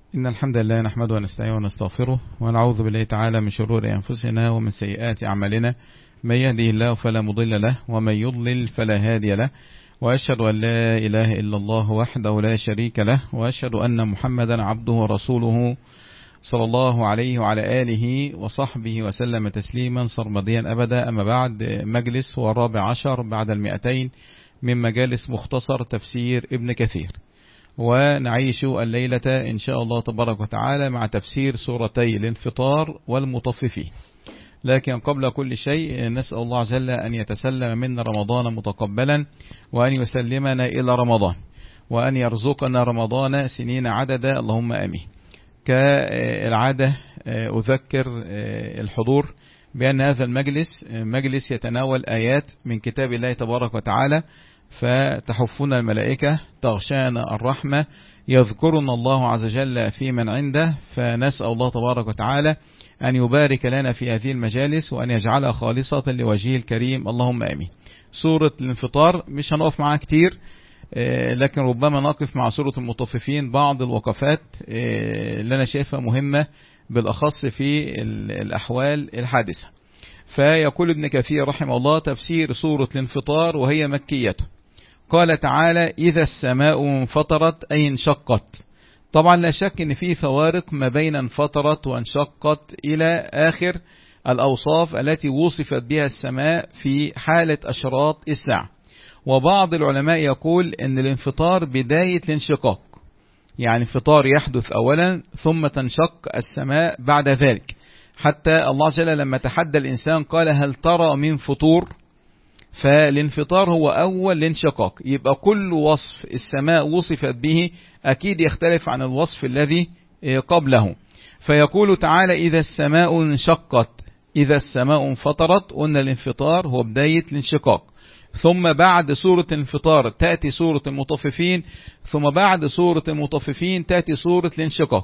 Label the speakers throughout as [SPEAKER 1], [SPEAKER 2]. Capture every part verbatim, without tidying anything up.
[SPEAKER 1] إن الحمد لله نحمده ونستعينه ونستغفره ونعوذ بالله تعالى من شرور أنفسنا ومن سيئات أعمالنا، من يهده الله فلا مضل له ومن يضلل فلا هادي له، وأشهد أن لا إله إلا الله وحده لا شريك له، وأشهد أن محمدا عبده ورسوله صلى الله عليه وعلى آله وصحبه وسلم تسليما سرمديا أبدا. أما بعد، مجلس هو الرابع عشر بعد المئتين من مجالس مختصر تفسير ابن كثير، ونعيش الليلة إن شاء الله تبارك وتعالى مع تفسير سورتي الانفطار والمطففين. لكن قبل كل شيء نسأل الله عز وجل أن يتسلم منا رمضان متقبلا، وأن يسلمنا إلى رمضان، وأن يرزقنا رمضان سنين عددا، اللهم آمين. كالعادة أذكر الحضور بأن هذا المجلس مجلس يتناول آيات من كتاب الله تبارك وتعالى، فتحفنا الملائكة، تغشانا الرحمة، يذكرنا الله عز وجل في من عنده، فنسأل الله تبارك وتعالى أن يبارك لنا في هذه المجالس وأن يجعلها خالصة لوجهه الكريم، اللهم آمين. سورة الانفطار مش هنقف معها كتير، لكن ربما نقف مع سورة المطففين بعض الوقفات اللي أنا شايفها مهمة بالأخص في الأحوال الحادثة. فيقول ابن كثير رحمه الله: تفسير سورة الانفطار وهي مكية. قال تعالى: إذا السماء انفطرت أي انشقت. طبعا لا شك ان في فوارق ما بين انفطرت وانشقت إلى آخر الأوصاف التي وصفت بها السماء في حالة أشراط الساعة. وبعض العلماء يقول ان الانفطار بداية الانشقاق، يعني انفطار يحدث أولا ثم تنشق السماء بعد ذلك، حتى الله عز وجل لما تحدى الإنسان قال: هل ترى من فطور؟ فالانفطار هو أول الانشقاق. يبقى كل وصف السماء وصفت به أكيد يختلف عن الوصف الذي قبله. فيقول تعالى: إذا السماء انشقت، إذا السماء انفطرت، قلنا الانفطار هو بداية الانشقاق. ثم بعد سورة الانفطار تأتي سورة المطففين، ثم بعد سورة المطففين تأتي سورة الانشقاق.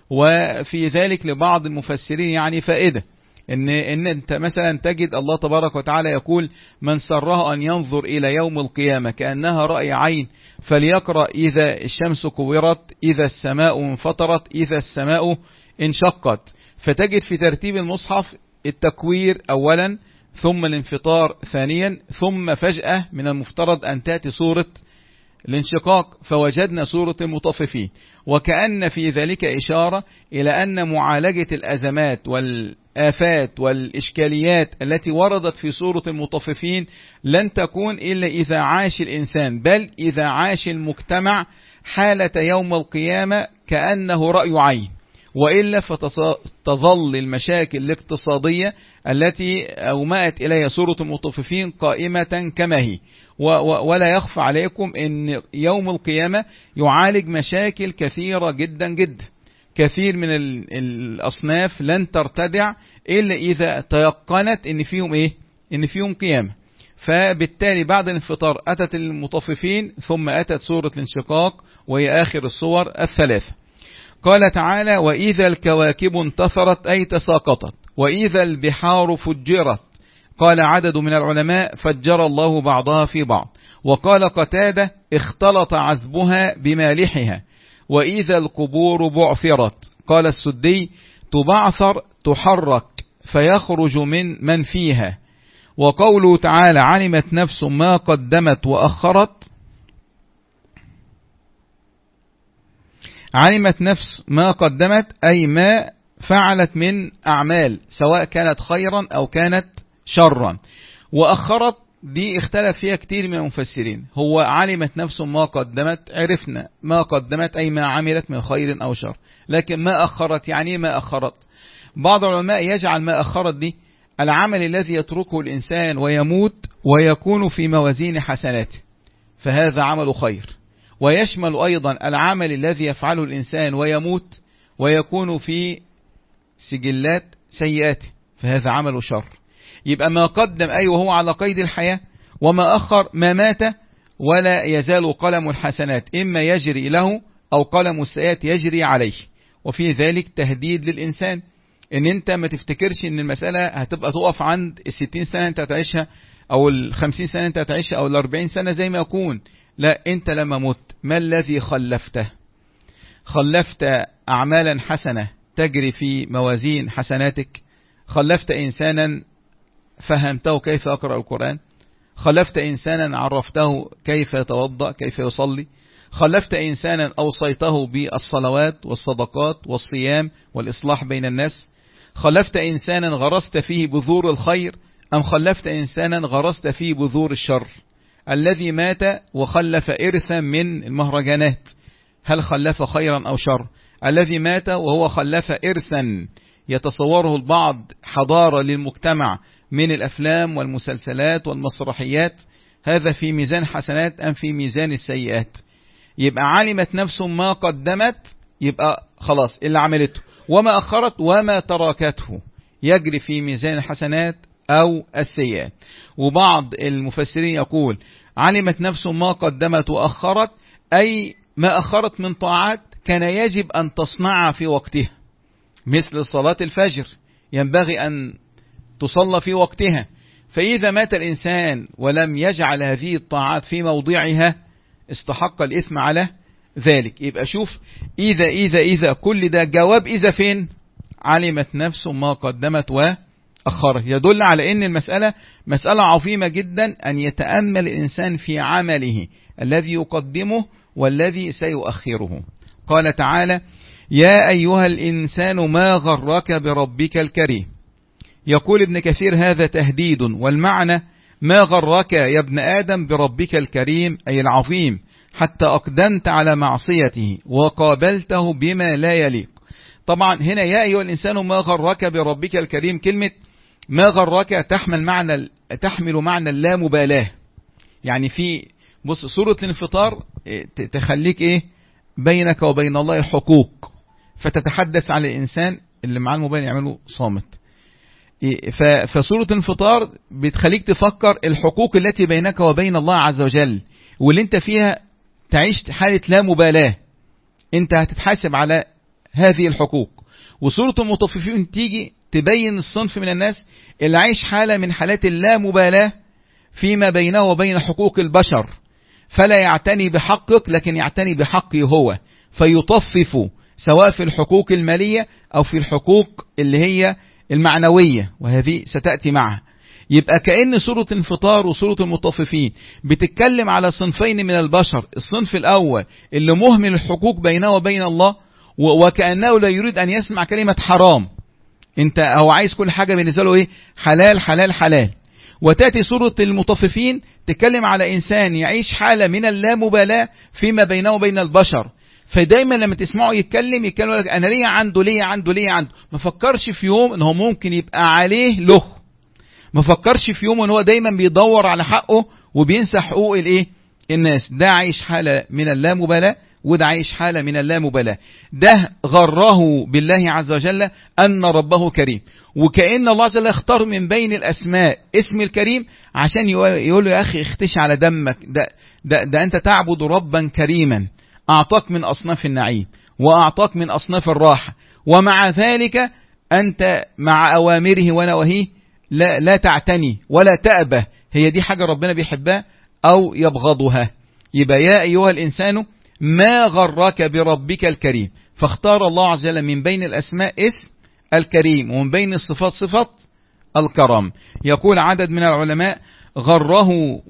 [SPEAKER 1] وفي ذلك لبعض المفسرين يعني فائدة، إن, إن أنت مثلا تجد الله تبارك وتعالى يقول: من سره أن ينظر إلى يوم القيامة كأنها رأي عين فليقرأ إذا الشمس كورت، إذا السماء انفطرت، إذا السماء انشقت. فتجد في ترتيب المصحف التكوير أولا، ثم الانفطار ثانيا، ثم فجأة من المفترض أن تأتي سورة الانشقاق، فوجدنا سورة المطففين. وكأن في ذلك إشارة إلى أن معالجة الأزمات والآفات والإشكاليات التي وردت في سورة المطففين لن تكون إلا إذا عاش الإنسان، بل إذا عاش المجتمع حالة يوم القيامة كأنه رأي عين، وإلا فتظل المشاكل الاقتصادية التي أومأت إليها سورة المطففين قائمة كما هي. ولا يخفى عليكم أن يوم القيامة يعالج مشاكل كثيرة جدا جدا. كثير من الأصناف لن ترتدع إلا إذا تيقنت أن فيهم إيه؟ أن فيهم قيامة. فبالتالي بعد الانفطار أتت المطففين، ثم أتت سورة الانشقاق وهي آخر الصور الثلاثة. قال تعالى: وإذا الكواكب انتثرت أي تساقطت، وإذا البحار فجرت. قال عدد من العلماء: فجر الله بعضها في بعض. وقال قتادة: اختلط عذبها بمالحها. وإذا القبور بعثرت. قال السدي: تبعثر تحرك فيخرج من من فيها. وقوله تعالى: علمت نفس ما قدمت وأخرت. علمت نفس ما قدمت أي ما فعلت من أعمال، سواء كانت خيرا أو كانت شرا. وأخرت دي اختلف فيها كتير من المفسرين. هو علمت نفس ما قدمت، عرفنا ما قدمت أي ما عملت من خير أو شر، لكن ما أخرت يعني ما أخرت. بعض العلماء يجعل ما أخرت دي العمل الذي يتركه الإنسان ويموت ويكون في موازين حسناته، فهذا عمل خير. ويشمل أيضا العمل الذي يفعله الإنسان ويموت ويكون في سجلات سيئاته، فهذا عمل شر. يبقى ما قدم أي وهو على قيد الحياة، وما أخر ما مات ولا يزال قلم الحسنات إما يجري له أو قلم السيئات يجري عليه. وفي ذلك تهديد للإنسان إن أنت ما تفتكرش إن المسألة هتبقى تقف عند الستين سنة أنت هتعيشها، أو الخمسين سنة أنت هتعيشها، أو الأربعين سنة زي ما يكون. لا، أنت لما مت ما الذي خلفته؟ خلفت أعمالا حسنة تجري في موازين حسناتك؟ خلفت إنسانا فهمته كيف يقرأ القرآن؟ خلفت إنسانا عرفته كيف يتوضأ، كيف يصلي؟ خلفت إنسانا أوصيته بالصلوات والصدقات والصيام والإصلاح بين الناس؟ خلفت إنسانا غرست فيه بذور الخير، أم خلفت إنسانا غرست فيه بذور الشر؟ الذي مات وخلف إرثا من المهرجانات، هل خلف خيرا أو شر؟ الذي مات وهو خلف إرثا يتصوره البعض حضارة للمجتمع من الأفلام والمسلسلات والمسرحيات، هذا في ميزان حسنات أم في ميزان السيئات؟ يبقى علمت نفس ما قدمت، يبقى خلاص اللي عملته، وما أخرت وما تركته يجري في ميزان الحسنات أو السيئات. وبعض المفسرين يقول علمت نفس ما قدمت وأخرت، أي ما أخرت من طاعات كان يجب أن تصنع في وقتها، مثل صلاة الفجر ينبغي أن تصلى في وقتها، فإذا مات الإنسان ولم يجعل هذه الطاعات في موضعها استحق الإثم على ذلك. يبقى شوف، إذا إذا إذا كل ده جواب إذا فين؟ علمت نفس ما قدمت وأخرت. يدل على أن المسألة مسألة عظيمة جدا، أن يتأمل الإنسان في عمله الذي يقدمه والذي سيؤخره. قال تعالى: يا أيها الإنسان ما غرك بربك الكريم. يقول ابن كثير هذا تهديد، والمعنى ما غرك يا ابن آدم بربك الكريم أي العظيم، حتى أقدمت على معصيته وقابلته بما لا يليق. طبعا هنا يا أيها الإنسان ما غرك بربك الكريم، كلمة ما غرك تحمل معنى تحمل معنى اللا مبالاة. يعني في بص سورة الانفطار تخليك إيه بينك وبين الله حقوق، فتتحدث عن الإنسان اللي معاه الموبايل يعمله صامت. فسورة الانفطار بتخليك تفكر الحقوق التي بينك وبين الله عز وجل، واللي انت فيها تعيش حالة لا مبالاة، انت هتتحاسب على هذه الحقوق. وسورة المطففين تيجي تبين الصنف من الناس اللي عايش حالة من حالات اللا مبالاة فيما بينه وبين حقوق البشر، فلا يعتني بحقك لكن يعتني بحقه هو، فيطفف سواء في الحقوق المالية أو في الحقوق اللي هي المعنوية، وهذه ستأتي معها. يبقى كأن سورة الانفطار وسورة المطففين بتتكلم على صنفين من البشر. الصنف الأول اللي مهمل الحقوق بينه وبين الله، وكأنه لا يريد أن يسمع كلمة حرام، انت هو عايز كل حاجة بالنسبة له ايه حلال حلال حلال. وتأتي سورة المطففين تتكلم على إنسان يعيش حالة من اللامبالاة فيما بينه وبين البشر، فدايما لما تسمعه يتكلم يتكلم لك أنا ليه عنده ليه عنده ليه عنده، ما فكرش في يوم إنه ممكن يبقى عليه له، ما فكرش في يوم إن هو دايما بيدور على حقه وبينسى حقوق الإيه الناس. ده عايش حالة من اللامبالاة، وده عايش حالة من اللامبالاة. ده غره بالله عز وجل أن ربه كريم، وكأن الله عز وجل اختار من بين الأسماء اسم الكريم عشان يقول له يا أخي اختش على دمك، ده, ده, ده أنت تعبد ربا كريما أعطاك من أصناف النعيم وأعطاك من أصناف الراحة، ومع ذلك أنت مع أوامره ونواهيه لا, لا تعتني ولا تأبه. هي دي حاجة ربنا بيحبها أو يبغضها. يبقى يا أيها الإنسان ما غرك بربك الكريم، فاختار الله عز وجل من بين الأسماء اسم الكريم ومن بين الصفات صفة الكرم. يقول عدد من العلماء غره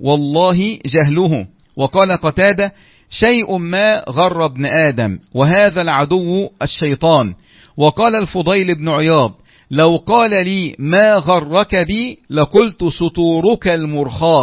[SPEAKER 1] والله جهله. وقال قتادة شيء ما غر ابن آدم وهذا العدو الشيطان. وقال الفضيل بن عياض لو قال لي ما غرك بي لقلت سطورك المرخاه،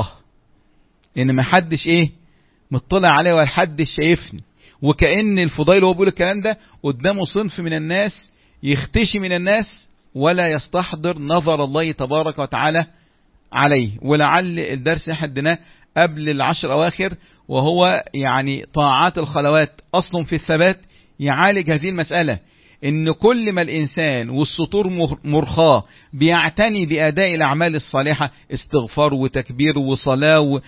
[SPEAKER 1] إن ما حدش إيه مطلع عليه ولا حدش شايفني. وكأن الفضيل هو بيقول الكلام ده قدامه صنف من الناس يختشي من الناس ولا يستحضر نظر الله تبارك وتعالى عليه. ولعل الدرس حدناه قبل العشر أواخر، وهو يعني طاعات الخلوات أصل في الثبات، يعالج هذه المسألة، إن كل ما الإنسان والسطور مرخاه بيعتني بأداء الأعمال الصالحة، استغفار وتكبير وصلاة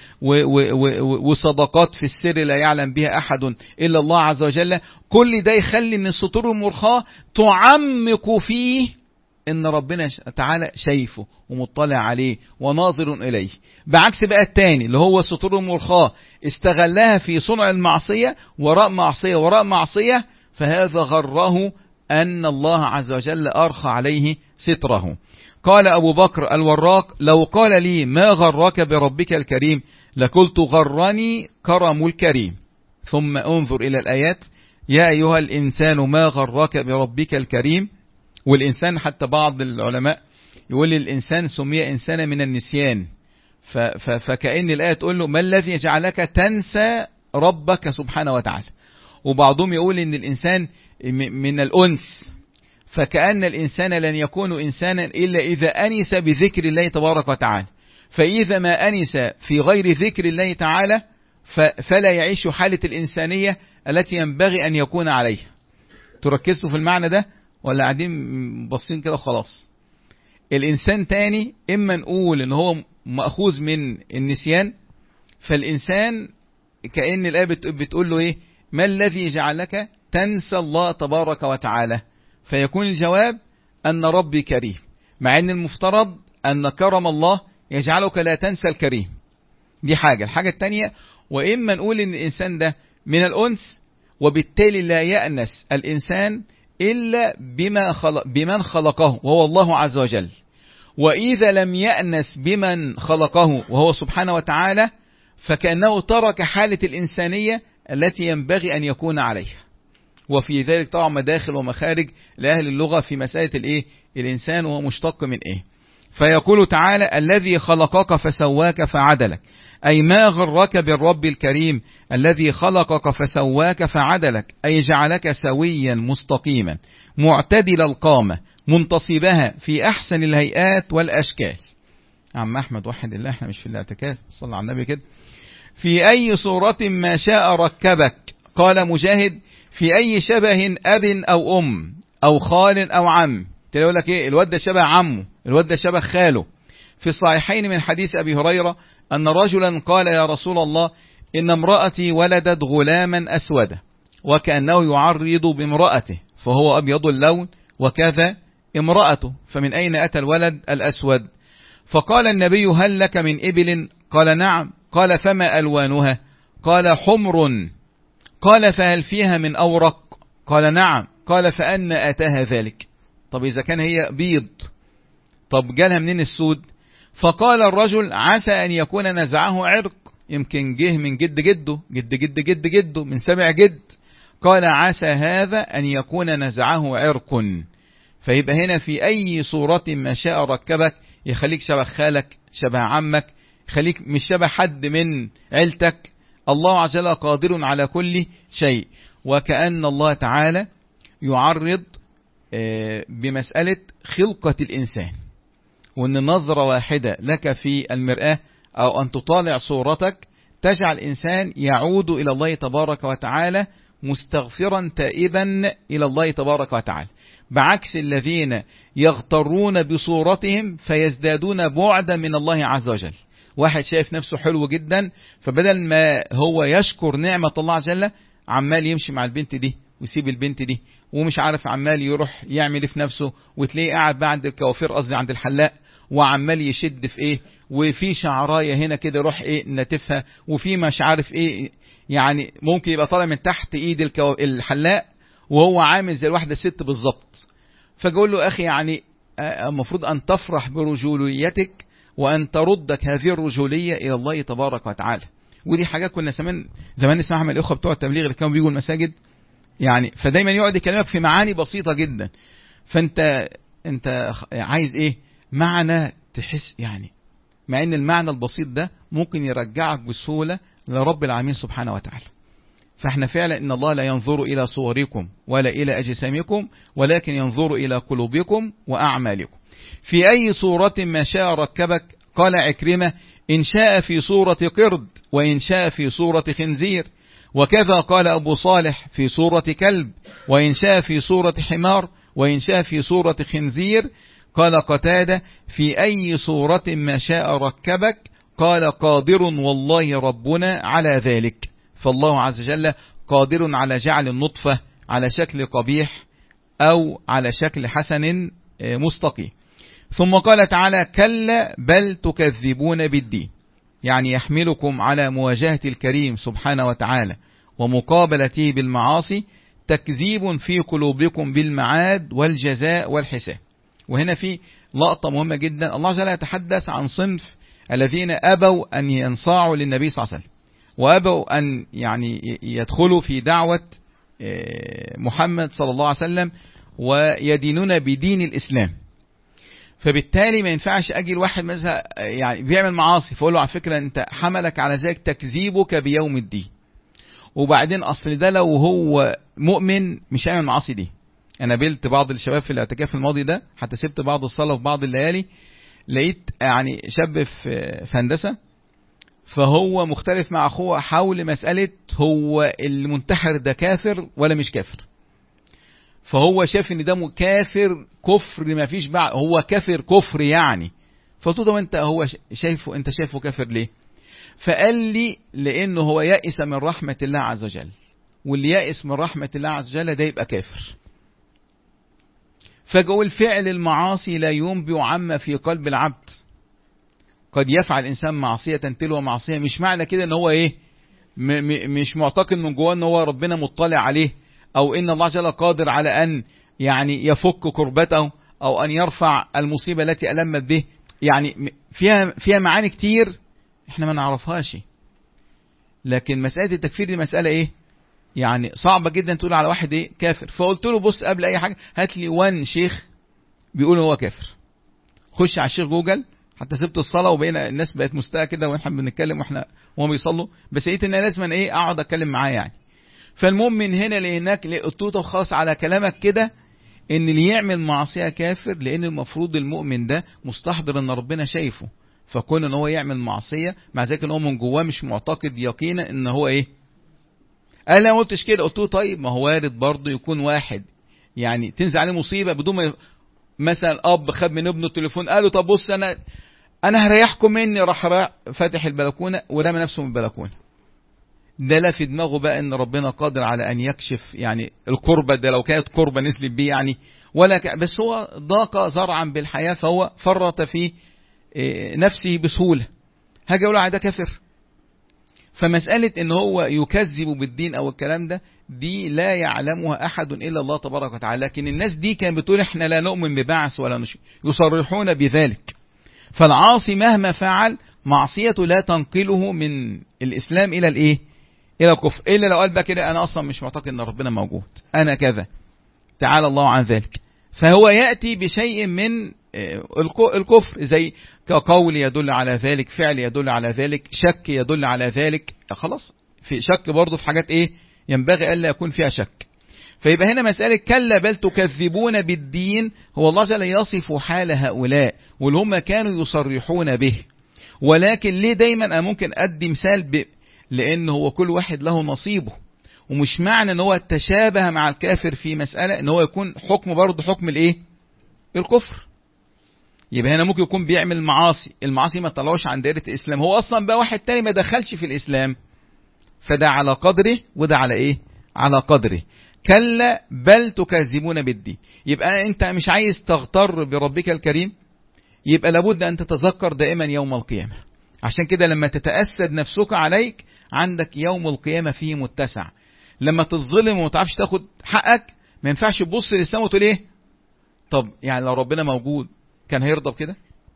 [SPEAKER 1] وصدقات في السر لا يعلم بها أحد إلا الله عز وجل، كل ده يخلي إن السطور المرخاه تعمق فيه إن ربنا تعالى شايفه ومطلع عليه وناظر إليه. بعكس بقى التاني اللي هو السطور المرخاه استغلها في صنع المعصية، وراء معصية وراء معصية، فهذا غره أن الله عز وجل أرخى عليه ستره. قال أبو بكر الوراق: لو قال لي ما غرك بربك الكريم لقلت غرني كرم الكريم. ثم انظر إلى الآيات: يا أيها الإنسان ما غرك بربك الكريم. والإنسان حتى بعض العلماء يقول الإنسان سمي إنسانا من النسيان، فكأن الآية تقول له: ما الذي جعلك تنسى ربك سبحانه وتعالى. وبعضهم يقول إن الإنسان من الأنس، فكأن الإنسان لن يكون إنسانا إلا إذا أنس بذكر الله تبارك وتعالى، فإذا ما أنس في غير ذكر الله تعالى فلا يعيش حالة الإنسانية التي ينبغي أن يكون عليها. تركزوا في المعنى ده ولا قاعدين بصين كده خلاص؟ الإنسان تاني إما نقول إن هو مأخوذ من النسيان، فالإنسان كأن الآية بتقول له إيه؟ ما الذي جعلك تنسى الله تبارك وتعالى؟ فيكون الجواب أن ربي كريم، مع أن المفترض أن كرم الله يجعلك لا تنسى الكريم. دي حاجة. الحاجة التانية: وإما نقول إن الإنسان ده من الأنس، وبالتالي لا يأنس الإنسان إلا بما خلق بمن خلقه وهو الله عز وجل، وإذا لم يأنس بمن خلقه وهو سبحانه وتعالى فكأنه ترك حالة الإنسانية التي ينبغي أن يكون عليها. وفي ذلك طبعا مداخل ومخارج لأهل اللغة في مسألة الإيه؟ الإنسان وهو مشتق من إيه. فيقول تعالى: الذي خلقك فسواك فعدلك، أي ما غرك بالرب الكريم الذي خلقك فسواك فعدلك، أي جعلك سويا مستقيما معتدل القامة منتصبها في أحسن الهيئات والأشكال. عم أحمد وحد الله، احنا مش في الاعتكاف، صلى على النبي كده. في أي صورة ما شاء ركبك. قال مجاهد: في أي شبه أب أو أم أو خال أو عم. تقول لك إيه؟ الواد ده شبه عمه، الواد ده شبه خاله. في الصحيحين من حديث أبي هريرة أن رجلا قال: يا رسول الله، إن امرأتي ولدت غلاما أسودا وكأنه يعرض بامرأته فهو أبيض اللون وكذا امرأته، فمن أين أتى الولد الأسود؟ فقال النبي: هل لك من إبل؟ قال: نعم. قال: فما ألوانها؟ قال: حمر. قال: فهل فيها من أورق؟ قال: نعم. قال: فأن أتاها ذلك؟ طب إذا كان هي بيض، طب جالها منين السود؟ فقال الرجل: عسى أن يكون نزعه عرق، يمكن جه من جد جده جد جد جد جده من سبع جد. قال: عسى هذا أن يكون نزعه عرق. فيبقى هنا في أي صورة ما شاء ركبك، يخليك شبه خالك، شبه عمك، يخليك مش شبه حد من عيلتك. الله عز وجل قادر على كل شيء. وكأن الله تعالى يعرض بمسألة خلقة الإنسان، وأن نظرة واحدة لك في المرآة أو أن تطالع صورتك تجعل الإنسان يعود إلى الله تبارك وتعالى مستغفرا تائبا إلى الله تبارك وتعالى، بعكس الذين يغترون بصورتهم فيزدادون بعدا من الله عز وجل. واحد شايف نفسه حلو جدا، فبدل ما هو يشكر نعمة الله عز وجل عمال يمشي مع البنت دي ويسيب البنت دي، ومش عارف عمال يروح يعمل في نفسه، وتلاقيه قاعد بقى عند الكوافير، قصدي عند الحلاق، وعمال يشد في ايه، وفي شعرايه هنا كده يروح ايه نتفها، وفي مش عارف ايه، يعني ممكن يبقى طالع من تحت ايد الكو... الحلاق وهو عامل زي الواحده الست بالظبط. فقول له: اخي يعني المفروض ان تفرح برجوليتك وان تردك هذه الرجوليه الى الله تبارك وتعالى. ودي حاجات كنا زمان زمان نسمعها من الاخوه بتوع التبليغ اللي كانوا بيجوا المساجد، يعني فدايما يقعد يكلمك في معاني بسيطه جدا، فانت انت عايز ايه؟ معنى تحس يعني، مع ان المعنى البسيط ده ممكن يرجعك بسهوله لرب العالمين سبحانه وتعالى. فاحنا فعلا ان الله لا ينظر الى صوركم ولا الى اجسامكم ولكن ينظر الى قلوبكم واعمالكم. في اي صورة ما شاء ركبك. قال عكرمة: ان شاء في صورة قرد وان شاء في صورة خنزير، وكذا قال ابو صالح: في صورة كلب، وان شاء في صورة حمار، وان شاء في صورة خنزير. قال قتادة: في أي صورة ما شاء ركبك. قال: قادر والله ربنا على ذلك. فالله عز وجل قادر على جعل النطفة على شكل قبيح أو على شكل حسن مستقيم. ثم قال تعالى: كلا بل تكذبون بالدين، يعني يحملكم على مواجهة الكريم سبحانه وتعالى ومقابلته بالمعاصي تكذيب في قلوبكم بالمعاد والجزاء والحساب. وهنا في لقطة مهمة جدا، الله جل يتحدث عن صنف الذين أبوا أن ينصاعوا للنبي صلى الله عليه وسلم، وأبوا أن يعني يدخلوا في دعوة محمد صلى الله عليه وسلم ويدينون بدين الإسلام. فبالتالي ما ينفعش أجي الواحد مثلا يعني بيعمل معاصي فأقول له على فكرة أنت حملك على ذلك تكذيبك بيوم الدين، وبعدين أصل ده لو هو مؤمن مش هيعمل معاصي دي. أنا قابلت بعض الشباب في الاعتكاف الماضي ده، حتى سبت بعض الصلاة في بعض الليالي، لقيت يعني شاب في هندسة فهو مختلف مع أخوه حول مسألة هو المنتحر ده كافر ولا مش كافر. فهو شاف ان ده كافر كفر ما فيش بعد، هو كافر كفر يعني. فقلت له انت هو شايفه انت شايفه كافر ليه؟ فقال لي لانه هو يائس من رحمة الله عز وجل، واللي يائس من رحمة الله عز وجل ده يبقى كافر. فقول فعل المعاصي لا ينبئ عما في قلب العبد. قد يفعل الانسان معصية تلو معصية، مش معنى كده ان هو ايه م م مش معتقد من جواه ان هو ربنا مطلع عليه، او ان الله جل قادر على ان يعني يفك كربته او ان يرفع المصيبة التي ألمت به. يعني فيها فيها معاني كتير احنا ما نعرفهاش. لكن مسألة التكفير دي مسألة ايه يعني صعبة جدا تقول على واحد ايه كافر. فقلت له بص قبل اي حاجة هات لي وان شيخ بيقول هو كافر، خش على الشيخ جوجل. حتى سبت الصلاة وبقينا الناس بقت مستاء كده واحنا بنتكلم واحنا وهم بيصلوا، بس لقيت ان لازم ايه اقعد اتكلم معاه يعني. فالمهم من هنا لهناك لقطوطه خاص على كلامك كده ان اللي يعمل معصية كافر، لان المفروض المؤمن ده مستحضر ان ربنا شايفه، فكون ان هو يعمل معصية مع ذلك ان هو من جواه مش معتقد يقينا ان هو ايه. انا ما قلتش كده، قلت له طيب ما هو وارد برضه يكون واحد يعني تنزل عليه مصيبة بدون ما مثلا اب خد من ابنه التليفون قال له طب بص انا انا هريحكم مني، راح فاتح البلكونة ورمى نفسه من البلكونة. ده لا في دماغه بقى ان ربنا قادر على ان يكشف يعني الكربة ده لو كانت كربة نزلت بيه يعني، ولا ك... بس هو ضاق زرعا بالحياة فهو فرط في نفسه بسهولة. هاجي اقول على ده كافر؟ فمسألة ان هو يكذب بالدين او الكلام ده دي لا يعلمها احد الا الله تبارك وتعالى. لكن الناس دي كان بتقول احنا لا نؤمن ببعث ولا نشرك، يصرحون بذلك. فالعاصي مهما فعل معصيته لا تنقله من الاسلام الى الايه الى الكفر، الا لو قال بقى كده انا اصلا مش معتقد ان ربنا موجود، انا كذا تعالى الله عن ذلك. فهو يأتي بشيء من الكفر، زي كقول يدل على ذلك، فعل يدل على ذلك، شك يدل على ذلك. خلاص في شك برضه في حاجات ايه ينبغي الا يكون فيها شك. فيبقى هنا مسألة كلا بل تكذبون بالدين، هو الله جل يصف حال هؤلاء واللي هم كانوا يصرحون به. ولكن ليه دايما انا ممكن ادي مثال ب... لان هو كل واحد له نصيبه، ومش معنى ان هو تشابه مع الكافر في مسألة ان هو يكون حكم برضه حكم الايه الكفر. يبقى هنا ممكن يكون بيعمل معاصي، المعاصي ما طلعوش عن دائرة الاسلام، هو اصلا بقى واحد تاني ما دخلش في الاسلام، فده على قدره وده على ايه على قدره. كلا بل تكذبون بالدين. يبقى انت مش عايز تغتر بربك الكريم، يبقى لابد ان تتذكر دائما يوم القيامة. عشان كده لما تتأسد نفسك عليك عندك يوم القيامة فيه متسع. لما تظلم وما تعرفش تاخد حقك ما ينفعش تبص للسماء وتقول ايه طب يعني لو ربنا موجود كان هيرضى بكده؟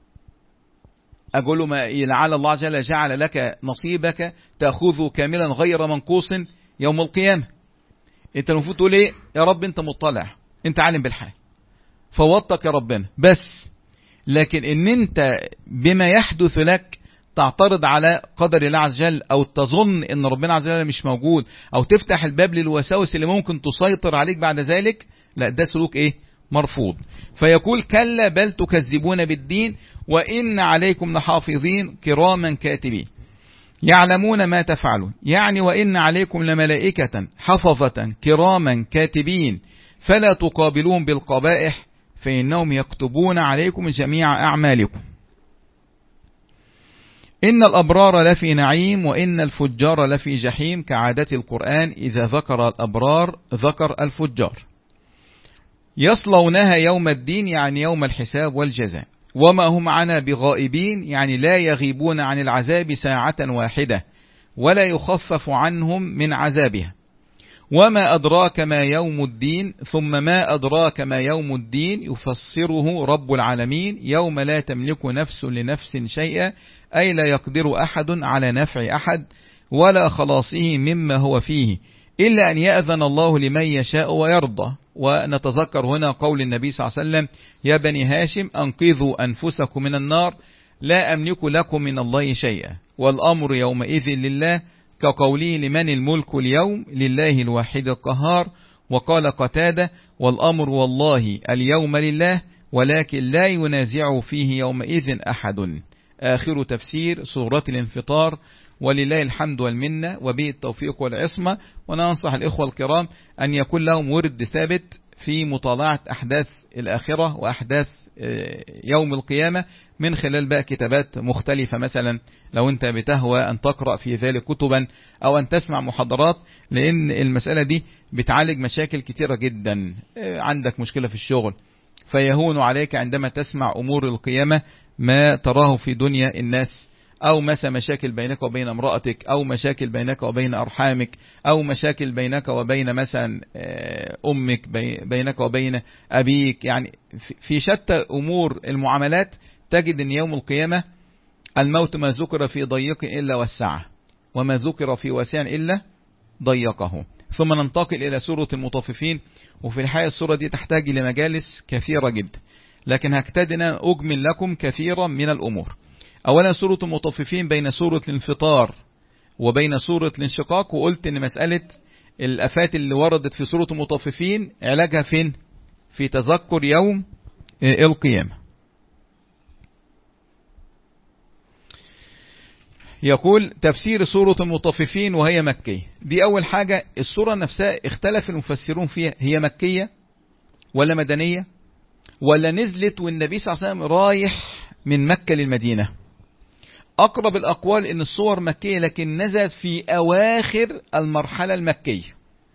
[SPEAKER 1] اقول له ما لعل الله جل جعل لك نصيبك تأخذه كاملا غير منقوص يوم القيامة. انت المفروض تقول ايه يا رب انت مطلع، انت عالم بالحال، فوضتك يا ربنا بس. لكن ان انت بما يحدث لك تعترض على قدر الله عز وجل، او تظن ان ربنا عز وجل مش موجود، او تفتح الباب للوساوس اللي ممكن تسيطر عليك بعد ذلك، لا ده سلوك ايه مرفوض. فيقول كلا بل تكذبون بالدين وإن عليكم لحافظين كراما كاتبين يعلمون ما تفعلون. يعني وإن عليكم لملائكة حفظة كراما كاتبين فلا تقابلون بالقبائح فإنهم يكتبون عليكم جميع أعمالكم. إن الأبرار لفي نعيم وإن الفجار لفي جحيم. كعادة القرآن إذا ذكر الأبرار ذكر الفجار. يصلونها يوم الدين يعني يوم الحساب والجزاء. وما هم عنا بغائبين يعني لا يغيبون عن العذاب ساعة واحدة ولا يخفف عنهم من عذابها. وما أدراك ما يوم الدين، ثم ما أدراك ما يوم الدين يفسره رب العالمين: يوم لا تملك نفس لنفس شيئا، أي لا يقدر أحد على نفع أحد ولا خلاصه مما هو فيه إلا أن يأذن الله لمن يشاء ويرضى. ونتذكر هنا قول النبي صلى الله عليه وسلم: يا بني هاشم أنقذوا أنفسكم من النار، لا أملك لكم من الله شيئا، والأمر يومئذ لله، كقوله: لمن الملك اليوم؟ لله الواحد القهار. وقال قتادة: والأمر والله اليوم لله، ولكن لا ينازع فيه يومئذ أحد. آخر تفسير سورة الانفطار، ولله الحمد والمنة، وبه التوفيق والعصمة. وننصح الإخوة الكرام أن يكون لهم ورد ثابت في مطالعة أحداث الآخرة وأحداث يوم القيامة من خلال بقى كتابات مختلفة، مثلا لو أنت بتهوى أن تقرأ في ذلك كتبا أو أن تسمع محاضرات، لأن المسألة دي بتعالج مشاكل كتيرة جدا. عندك مشكلة في الشغل، فيهون عليك عندما تسمع أمور القيامة ما تراه في دنيا الناس، أو مثلا مشاكل بينك وبين امرأتك، أو مشاكل بينك وبين أرحامك، أو مشاكل بينك وبين مثلا أمك، بينك وبين أبيك. يعني في شتى أمور المعاملات تجد أن يوم القيامة الموت ما ذكر في ضيق إلا وسعه، وما ذكر في واسع إلا ضيقه. ثم ننتقل إلى سورة المطففين. وفي الحقيقة السورة دي تحتاج إلى مجالس كثيرة جدا، لكن هكتدنا أجمل لكم كثيرا من الأمور. أولا سورة المطففين بين سورة الانفطار وبين سورة الانشقاق، وقلت ان مسألة الآفات اللي وردت في سورة المطففين علاجها فين؟ في تذكر يوم القيامة. يقول تفسير سورة المطففين وهي مكية. دي أول حاجة. السورة نفسها اختلف المفسرون فيها، هي مكية ولا مدنية ولا نزلت والنبي صلى الله عليه وسلم رايح من مكة للمدينة؟ أقرب الأقوال إن الصور مكية، لكن نزلت في أواخر المرحلة المكية،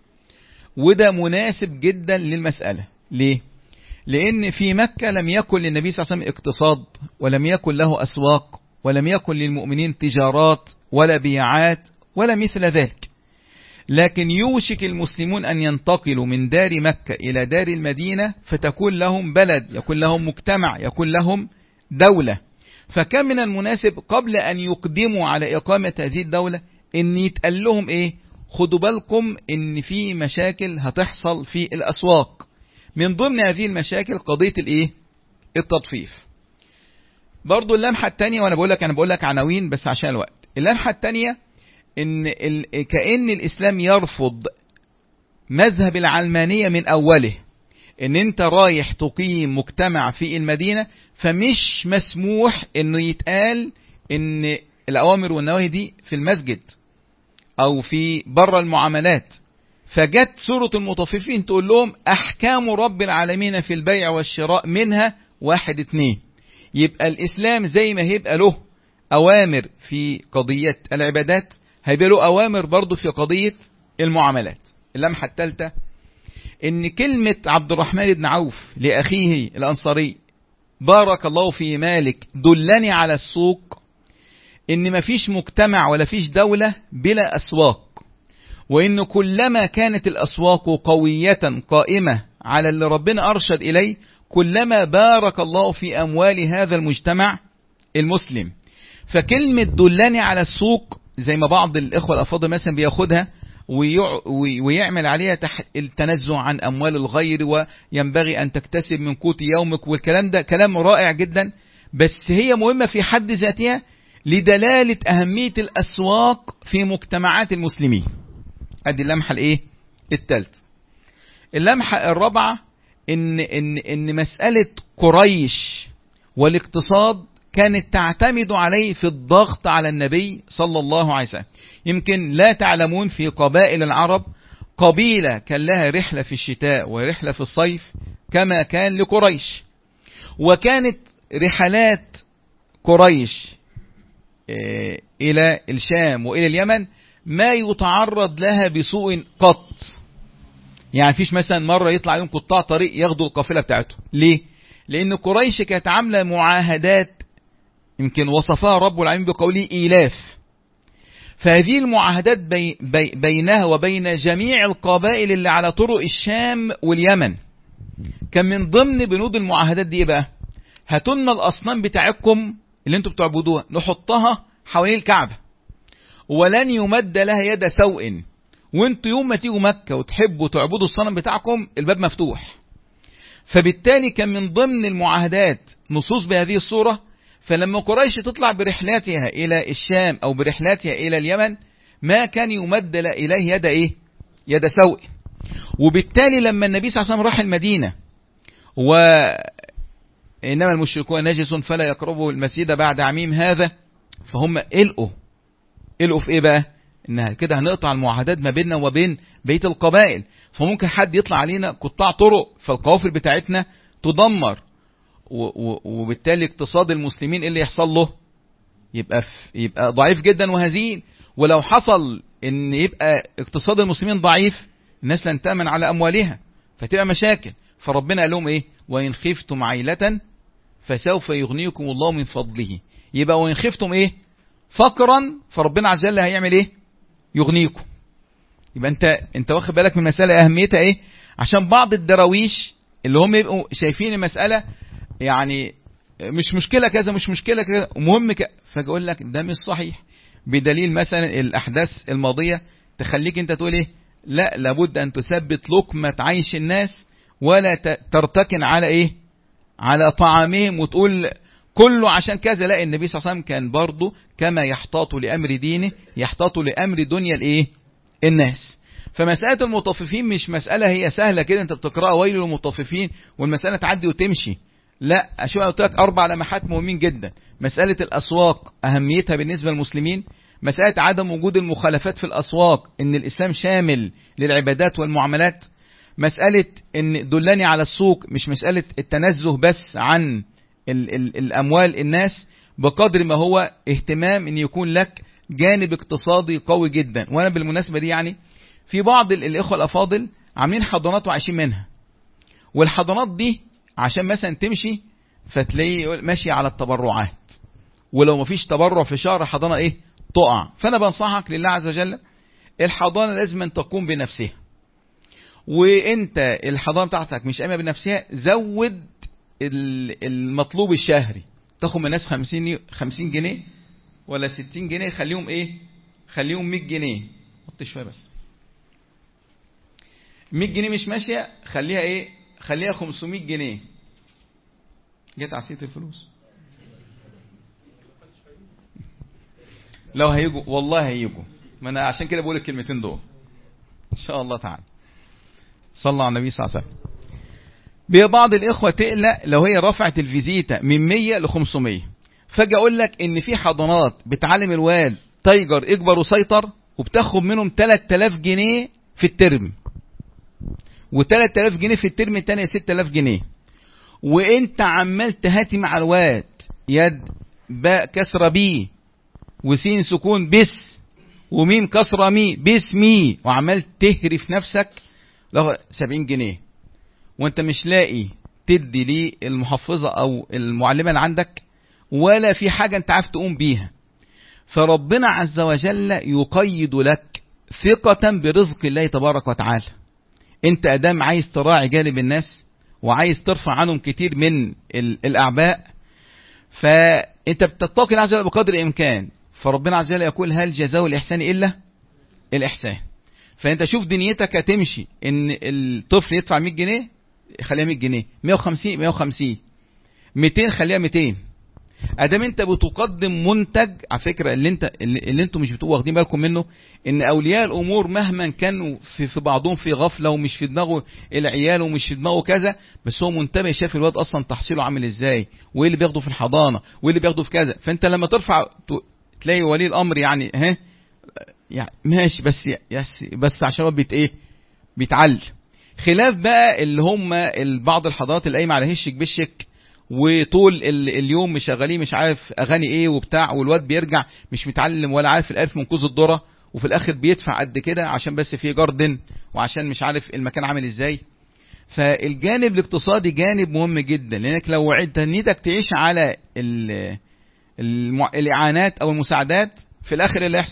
[SPEAKER 1] وده مناسب جدا للمسألة. ليه؟ لأن في مكة لم يكن للنبي صلى الله عليه وسلم اقتصاد، ولم يكن له أسواق، ولم يكن للمؤمنين تجارات ولا بيعات ولا مثل ذلك. لكن يوشك المسلمون أن ينتقلوا من دار مكة إلى دار المدينة، فتكون لهم بلد، يكون لهم مجتمع، يكون لهم دولة. فكان من المناسب قبل أن يقدموا على إقامة هذه الدولة إن يتقال لهم إيه؟ خدوا بالكم إن في مشاكل هتحصل في الأسواق. من ضمن هذه المشاكل قضية الإيه؟ التطفيف. برضو اللمحة التانية، وأنا بقول لك أنا بقول لك عناوين بس عشان الوقت. اللمحة التانية إن ال... كأن الإسلام يرفض مذهب العلمانية من أوله، إن أنت رايح تقيم مجتمع في المدينة، فمش مسموح إنه يتقال إن الأوامر والنواهي دي في المسجد أو في بره المعاملات. فجت سورة المطففين تقول لهم أحكام رب العالمين في البيع والشراء منها واحد اتنين. يبقى الإسلام زي ما هيبقى له أوامر في قضية العبادات، هيبقى له أوامر برضو في قضية المعاملات. اللمحة الثالثة إن كلمة عبد الرحمن بن عوف لأخيه الأنصاري بارك الله في مالك دلني على السوق، إن مفيش مجتمع ولا فيش دولة بلا أسواق، وإن كلما كانت الأسواق قوية قائمة على اللي ربنا أرشد إليه، كلما بارك الله في أموال هذا المجتمع المسلم. فكلمة دلني على السوق زي ما بعض الإخوة الأفاضل مثلا بياخدها ويعمل عليها التنزع عن أموال الغير، وينبغي أن تكتسب من قوت يومك، والكلام ده كلام رائع جدا، بس هي مهمة في حد ذاتها لدلالة أهمية الأسواق في مجتمعات المسلمين. أدي اللمحة الإيه؟ الثالثة. اللمحة الرابعة إن إن إن مسألة قريش والاقتصاد كانت تعتمد عليه في الضغط على النبي صلى الله عليه وسلم. يمكن لا تعلمون في قبائل العرب قبيلة كان لها رحلة في الشتاء ورحلة في الصيف كما كان لقريش، وكانت رحلات قريش إلى الشام وإلى اليمن ما يتعرض لها بسوء قط. يعني فيش مثلا مرة يطلع يوم قطاع طريق ياخدوا القافلة بتاعته. ليه؟ لأن قريش كانت عاملة معاهدات يمكن وصفها رب العالمين بقوله إيلاف. فهذه المعاهدات بي بي بينها وبين جميع القبائل اللي على طرق الشام واليمن. كان من ضمن بنود المعاهدات دي بقى، هاتولنا الأصنام بتاعكم اللي انتوا بتعبدوها نحطها حوالين الكعبة، ولن يمد لها يد سوء، وانتوا يوم ما تيجوا مكة وتحبوا تعبدوا الصنم بتاعكم الباب مفتوح. فبالتالي كان من ضمن المعاهدات نصوص بهذه الصورة. فلما قريش تطلع برحلاتها إلى الشام أو برحلاتها إلى اليمن ما كان يمد إليه يد إيه؟ يد سوء. وبالتالي لما النبي صلى الله عليه وسلم راح المدينة وإنما المشركون نجس فلا يقربوا المسجد بعد عميم هذا، فهم إلقوا إلقوا في إيه بقى؟ إنها كده هنقطع المعاهدات ما بيننا وبين بيت القبائل، فممكن حد يطلع علينا قطاع طرق فالقوافل بتاعتنا تدمر، وبالتالي اقتصاد المسلمين اللي يحصل له يبقى يبقى ضعيف جدا وهزيل. ولو حصل ان يبقى اقتصاد المسلمين ضعيف الناس لن تأمن على اموالها فتبقى مشاكل. فربنا قال لهم ايه؟ وان خفتم عيلة فسوف يغنيكم الله من فضله. يبقى وان خفتم ايه؟ فقرا، فربنا عز وجل هيعمل ايه؟ يغنيكم. يبقى انت انت واخد بالك من المسألة اهميتها ايه؟ عشان بعض الدراويش اللي هم يبقوا شايفين المسألة يعني مش مشكلة كذا مش مشكلة كذا ومهم كذا، فاقول لك ده مش صحيح. بدليل مثلا الأحداث الماضية تخليك انت تقول ايه؟ لا، لابد ان تثبت لقمة عيش الناس ولا ترتكن على ايه؟ على طعامهم وتقول كله عشان كذا. لا، النبي صلى الله عليه وسلم كان برضه كما يحتاط لأمر دينه يحتاط لأمر دنيا الايه؟ الناس. فمسألة المطففين مش مسألة هي سهلة كده انت بتقرأها ويل للمطففين والمسألة تعدي وتمشي. لا، أشوف قلت لك أربع لمحات مهمين جدا. مسألة الأسواق أهميتها بالنسبة للمسلمين، مسألة عدم وجود المخالفات في الأسواق إن الإسلام شامل للعبادات والمعاملات، مسألة إن دلني على السوق مش مسألة التنزه بس عن ال ال الأموال الناس بقدر ما هو اهتمام إن يكون لك جانب اقتصادي قوي جدا. وأنا بالمناسبة دي يعني في بعض الإخوة الأفاضل عاملين حضانات وعايشين منها، والحضانات دي عشان مثلا تمشي فتلاقي ماشي على التبرعات، ولو ما فيش تبرع في شهر حضانة ايه؟ تقع. فانا بنصحك لله عز وجل الحضانة لازم أن تقوم بنفسها، وانت الحضانة بتاعتك مش قايمة بنفسها زود المطلوب الشهري. تاخد من الناس خمسين جنيه ولا ستين جنيه، خليهم ايه؟ خليهم مية جنيه. حط شوية بس. مية جنيه مش ماشية، خليها ايه؟ خليها خمسمية جنيه. جت عسيت الفلوس. لو هيجوا والله هيجوا، ما انا عشان كده بقول الكلمتين دول ان شاء الله تعالى. صلى على النبي صلى الله عليه وسلم. ببعض الاخوه تقلق لو هي رفعت الفيزيتا من مية ل خمسمية، فاجي اقول لك ان في حضانات بتعلم الواد تايجر اكبر وسيطر وبتاخد منهم تلات آلاف جنيه في الترم، و3000 جنيه في الترم الثاني ستة آلاف جنيه، وانت عمال تهاتي مع الواد يد باء كسره بي وسين سكون بس وميم كسره مي باسمي، وعمال تهرف نفسك سبعين جنيه وانت مش لاقي تدي لي المحفظة او المعلمة اللي عندك ولا في حاجة انت عارف تقوم بيها. فربنا عز وجل يقيد لك ثقة برزق الله تبارك وتعالى. انت ادام عايز تراعي جانب الناس وعايز ترفع عنهم كتير من الاعباء، فانت بتتقي الله عز وجل بقدر الامكان. فربنا عز وجل يقول هل جزاء الاحسان الا الاحسان. فانت شوف دنيتك هتمشي ان الطفل يدفع مية جنيه خليها مية جنيه، مية وخمسين مية وخمسين، ميتين خليها ميتين. ادام انت بتقدم منتج. على فكره اللي انت اللي انتم مش بتبقوا واخدين بالكم منه ان اولياء الامور مهما كانوا في, في بعضهم في غفله ومش في دماغه العيال ومش في دماغه كذا، بس هو منتبه شاف الواد اصلا تحصيله عامل ازاي وايه اللي بياخده في الحضانه وايه اللي بياخده في كذا. فانت لما ترفع تلاقي ولي الامر يعني ها يعني ماشي بس بس عشان هو بيت ايه بيتعل. خلاف بقى اللي هم بعض الحضانات اللي قايمه على هشك بشك وطول اليوم مشغلين مش عارف اغاني ايه وبتاع، والواد بيرجع مش متعلم ولا عارف الالف من كوز الذره، وفي الاخر بيدفع قد كده عشان بس فيه جاردن وعشان مش عارف المكان عامل ازاي. فالجانب الاقتصادي جانب مهم جدا، لانك لو وعدت نيتك تعيش على الاعانات او المساعدات في الاخر اللي يحصل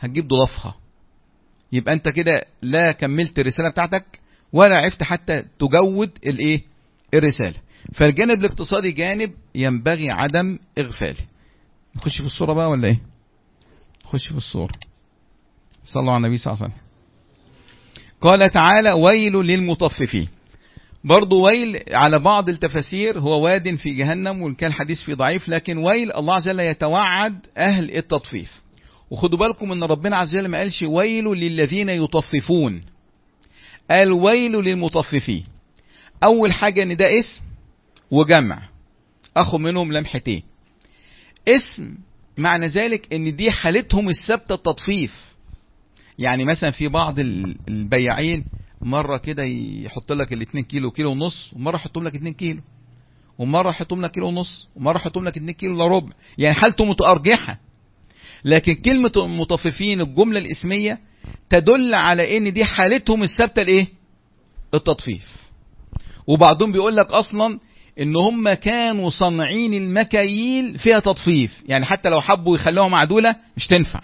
[SPEAKER 1] هتجيب ضلافها. يبقى انت كده لا كملت الرسالة بتاعتك ولا عرفت حتى تجود الايه الرسالة. فالجانب الاقتصادي جانب ينبغي عدم اغفاله. نخش في الصورة بقى ولا ايه؟ نخش في الصورة. صلوا على النبي صلى الله عليه وسلم. قال تعالى ويل للمطففين. برضو ويل على بعض التفاسير هو واد في جهنم، وإن كان الحديث فيه ضعيف، لكن ويل الله عز وجل يتوعد أهل التطفيف. وخدوا بالكم ان ربنا عز وجل ما قالش ويل للذين يطففون، قال ويل للمطففين. أول حاجة ان ده اسم وجمع أخذ منهم لمحتين. اسم معنى ذلك ان دي حالتهم الثابتة التطفيف. يعني مثلا في بعض البياعين مرة كده يحط لك الاتنين كيلو كيلو ونص، ومرة يحطهم لك اتنين كيلو، ومرة يحطهم لك كيلو ونص، ومرة يحطهم لك اتنين كيلو الا ربع، يعني حالته متأرجحة. لكن كلمة المطففين الجملة الاسمية تدل على ان دي حالتهم الثابتة الايه التطفيف. وبعضهم بيقول لك اصلا ان هم كانوا صانعين المكاييل فيها تطفيف، يعني حتى لو حبوا يخلوها معدولة مش تنفع.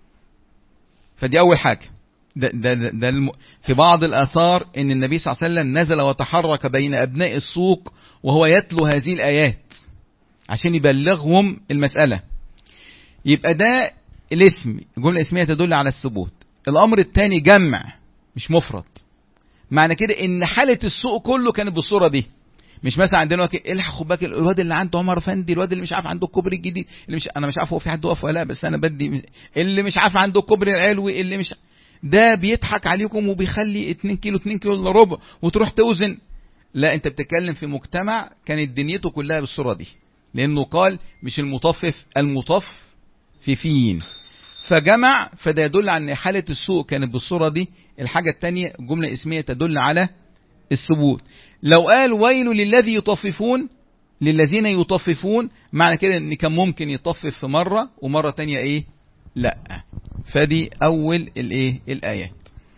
[SPEAKER 1] فدي اول حاجة. ده ده ده الم... في بعض الآثار ان النبي صلى الله عليه وسلم نزل وتحرك بين ابناء السوق وهو يتلو هذه الآيات عشان يبلغهم المسألة. يبقى ده الاسم، الجملة الاسمية تدل على الثبوت. الامر الثاني جمع مش مفرد، معنى كده ان حالة السوق كله كانت بالصورة دي. مش مثلا عندنا وقت الحق خد بالك الواد اللي عنده عمر فندي، الواد اللي مش عارف عنده الكوبري الجديد، اللي مش انا مش عارف هو في حد واقف ولا لا، بس انا بدي اللي مش عارف عنده الكوبري العلوي، اللي مش ده بيضحك عليكم وبيخلي اتنين كيلو اتنين كيلو الا ربع وتروح توزن. لا، انت بتتكلم في مجتمع كانت دنيته كلها بالصورة دي، لانه قال مش المطفف المطففين. فجمع، فده يدل على ان حالة السوق كانت بالصورة دي. الحاجة الثانية الجملة الاسمية تدل على الثبوت. لو قال ويل للذي يطففون للذين يطففون، معنى كده ان كان ممكن يطفف في مرة ومرة تانية ايه لا. فدي اول الايه الايات.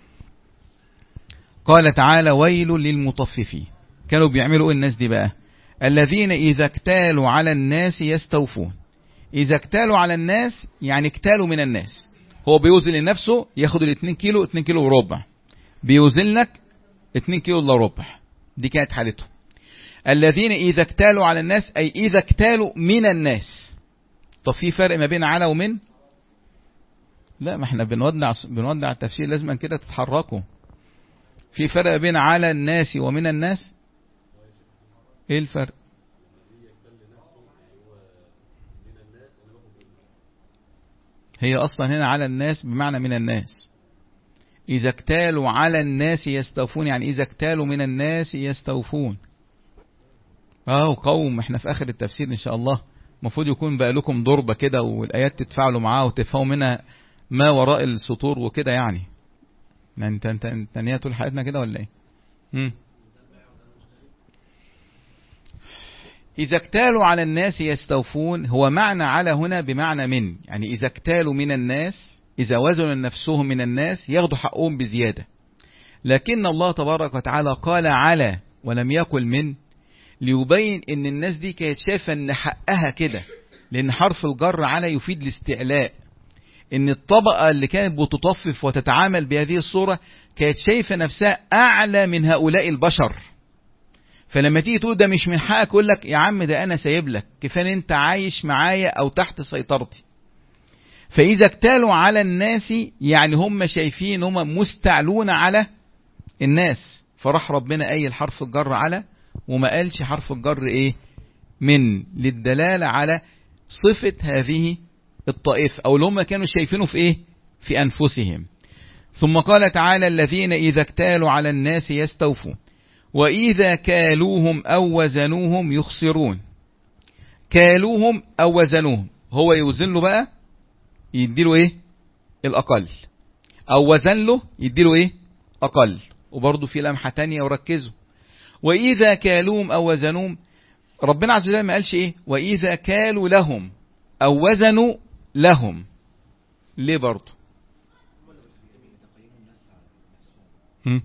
[SPEAKER 1] قال تعالى ويل للمطففين. كانوا بيعملوا الناس دي بقى الذين اذا اكتالوا على الناس يستوفون. اذا اكتالوا على الناس يعني اكتالوا من الناس. هو بيوزن لنفسه ياخد الاتنين كيلو اتنين كيلو وربع، بيوزن لك اتنين كيلو الا ربع. دي كانت حالته. الذين اذا اكتالوا على الناس اي اذا اكتالوا من الناس. طب في فرق ما بين على ومن؟ لا، ما احنا بنودع بنودع التفسير، لازم كده تتحركوا. في فرق بين على الناس ومن الناس. ايه الفرق؟ هي اصلا هنا على الناس بمعنى من الناس. اذا اكتالوا على الناس يستوفون، يعني اذا اكتالوا من الناس يستوفون. اه قوم، احنا في اخر التفسير ان شاء الله المفروض يكون بقى لكم ضربة كده والايات تتفاعلوا معاها وتفهموا منها ما وراء السطور وكده. يعني انت انت انت نية طول حياتنا كده ولا ايه؟ مم. إذا اكتالوا على الناس يستوفون، هو معنى على هنا بمعنى من، يعني إذا اكتالوا من الناس، إذا وزنوا نفسهم من الناس ياخدوا حقهم بزيادة. لكن الله تبارك وتعالى قال على ولم يقل من، ليبين ان الناس دي كانت شايفة ان حقها كده، لأن حرف الجر على يفيد الاستعلاء. ان الطبقة اللي كانت بتطفف وتتعامل بهذه الصورة كانت شايفة نفسها أعلى من هؤلاء البشر. فلما تيجي تقول ده مش من حقك، يقول لك يا عم ده انا سايب لك كفايه انت عايش معايا او تحت سيطرتي. فاذا اكتالوا على الناس يعني هم شايفين هم مستعلون على الناس، فراح ربنا قايل حرف الجر على وما قالش حرف الجر ايه من، للدلاله على صفه هذه الطائفه او اللي هم كانوا شايفينه في ايه في انفسهم. ثم قال تعالى الذين اذا اكتالوا على الناس يستوفون وإذا كالوهم أو وزنوهم يخسرون. كالوهم أو وزنوهم، هو يوزن له بقى يديله إيه الأقل، أو وزن له يديله إيه أقل. وبرضه في لمحة تانية وركزوا، وإذا كالوهم أو وزنوهم ربنا عز وجل ما قالش إيه وإذا كالوا لهم أو وزنوا لهم. ليه برضه؟ هم؟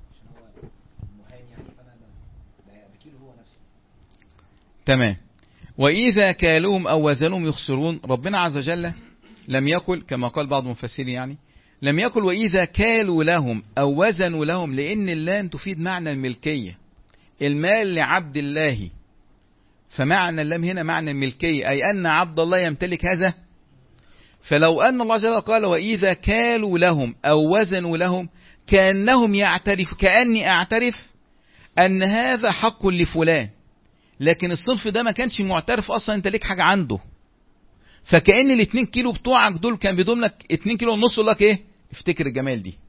[SPEAKER 1] تمام. وإذا كالوهم أو وزنهم يخسرون. ربنا عز وجل لم يقل كما قال بعض المفسرين يعني لم يقل وإذا كالوا لهم أو وزنوا لهم، لأن اللام تفيد معنى الملكية، المال لعبد الله، فمعنى اللام هنا معنى الملكية، أي أن عبد الله يمتلك هذا. فلو أن الله جل قال وإذا كالوا لهم أو وزنوا لهم، كأنهم يعترف كأني أعترف أن هذا حق لفلان، لكن الصنف ده ما كانش معترف أصلا أنت ليك حاجة عنده، فكأن الاتنين كيلو بتوعك دول كان بيدوم لك اتنين كيلو ونص، لك ايه افتكر الجمال دي.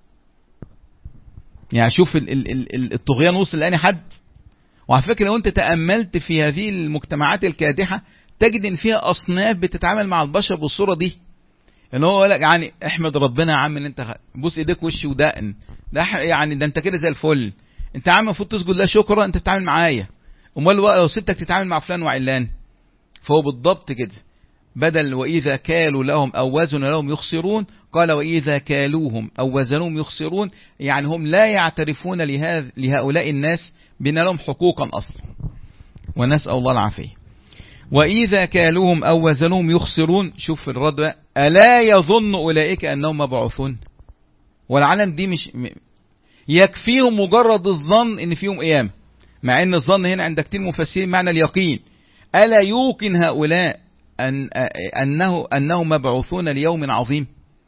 [SPEAKER 1] يعني شوف ال ال ال الطغيان وصل لأني حد. وعلى فكرة لو انت تأملت في هذه المجتمعات الكادحة تجد ان فيها أصناف بتتعامل مع البشر بالصورة دي، ان هو لك يعني احمد ربنا يا عم ان انت بوس ايديك وشي ودقن، ده يعني ده انت كده زي الفل، انت يا عم المفروض تسجد لا شكرا انت بتتعامل معايا، امال لو سبتك تتعامل مع فلان وعلان. فهو بالضبط كده، بدل وإذا كالوا لهم أو وزنوا لهم يخسرون، قال وإذا كالوهم أو وزنوهم يخسرون، يعني هم لا يعترفون لهؤلاء الناس بأن لهم حقوقا أصلا، ونسأل الله العافية. وإذا كالوهم أو وزنوهم يخسرون، شوف الرد، ألا يظن أولئك أنهم مبعوثون؟ والعالم دي مش يكفيهم مجرد الظن إن فيهم قيامة، مع إن الظن هنا عند كتير مفسرين معنى اليقين. ألا يوقن هؤلاء أن أنه أنه مبعوثون ليوم عظيم؟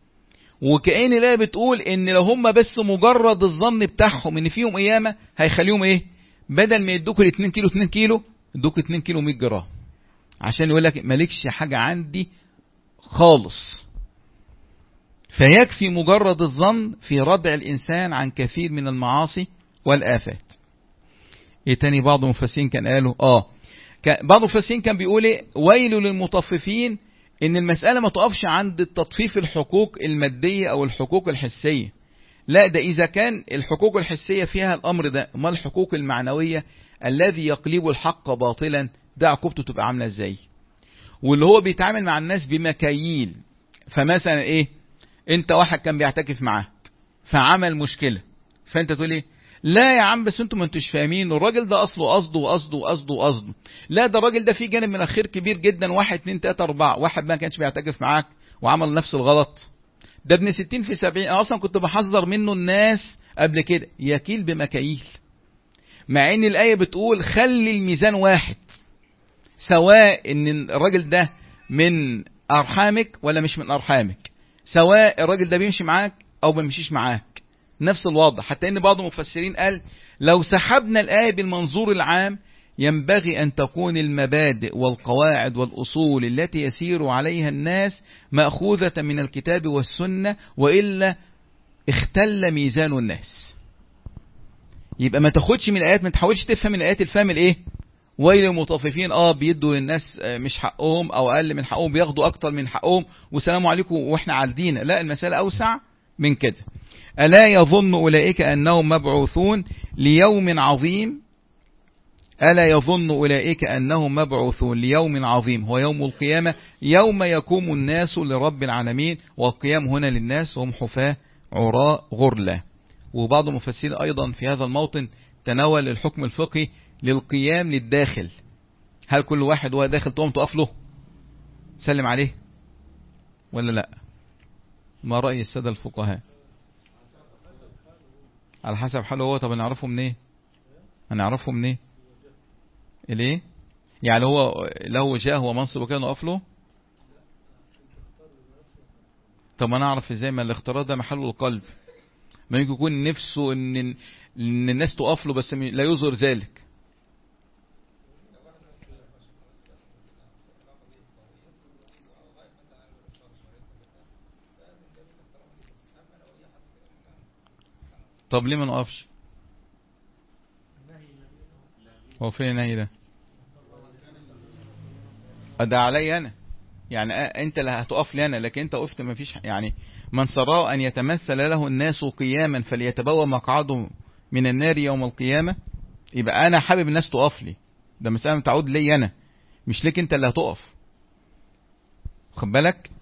[SPEAKER 1] وكأن لا بتقول إن لو هم بس مجرد الظن بتاعهم إن فيهم قيامة هيخليهم إيه؟ بدل ما يدوك اتنين كيلو اتنين كيلو يدوك اتنين كيلو مية جرام، عشان يقول لك مالكش حاجة عندي خالص. فيكفي مجرد الظن في ردع الإنسان عن كثير من المعاصي والآفات. إيه تاني بعض المفسرين كان قالوا آه بعض المفسرين كان بيقول ايه ويل للمطففين، ان المسألة ما تقفش عند التطفيف الحقوق المادية او الحقوق الحسية، لا ده اذا كان الحقوق الحسية فيها الامر ده، ما الحقوق المعنوية الذي يقلب الحق باطلا، ده عقوبته تبقى عاملة ازاي؟ واللي هو بيتعامل مع الناس بمكاييل، فمثلا ايه انت واحد كان بيعتكف معاك فعمل مشكلة، فانت تقول ايه لا يا عم بس انتم ما انتوش فاهمين، الراجل ده اصله قصده وقصده وقصده وقصده، لا ده الراجل ده فيه جانب من الخير كبير جدا، واحد اتنين تلاته اربعه، واحد ما كانش بيعتكف معاك وعمل نفس الغلط، ده ابن ستين في سبعين، انا اصلا كنت بحذر منه الناس قبل كده، يكيل بمكاييل. مع ان الايه بتقول خلي الميزان واحد، سواء ان الراجل ده من ارحامك ولا مش من ارحامك، سواء الراجل ده بيمشي معاك او ما بيمشيش معاك، نفس الوضع. حتى ان بعض المفسرين قال لو سحبنا الآية بالمنظور العام ينبغي أن تكون المبادئ والقواعد والأصول التي يسير عليها الناس مأخوذة من الكتاب والسنة، وإلا اختل ميزان الناس. يبقى ما تاخدش من الآيات، ما تحاولش تفهم من الآيات الفهم الايه ويل المطففين، اه بيدوا الناس مش حقهم او اقل من حقهم، بياخدوا اكتر من حقهم والسلام عليكم واحنا عالدين، لا المسألة اوسع من كده. ألا يظن أولئك أنهم مبعوثون ليوم عظيم، ألا يظن أولئك أنهم مبعوثون ليوم عظيم هو يوم القيامة، يوم يقوم الناس لرب العالمين، والقيام هنا للناس هم حفاة عراء غرلة. وبعض المفسرين أيضا في هذا الموطن تناول الحكم الفقهي للقيام للداخل، هل كل واحد وهو داخل تقوم تقف له سلم عليه ولا لا؟ ما رأي السادة الفقهاء؟ على حسب حاله هو. طب نعرفه منين؟ هنعرفه منين؟ ليه؟ يعني هو له جاه ومنصب وكان نقف له؟ طب ما نعرف ازاي؟ ما الاختراط ده محله القلب، ما يمكن يكون نفسه ان ان الناس تقف له بس لا يظهر ذلك. طب ليه ما نقفش؟ هو فين النهي ده؟ ده علي انا، يعني انت اللي هتقف لي انا، لكن انت وقفت ما فيش. يعني من سراه ان يتمثل له الناس قياما فليتبوأ مقعده من النار يوم القيامة، يبقى انا حابب الناس تقف لي، ده مسألة تعود لي انا مش ليك انت اللي هتقف. خد بالك،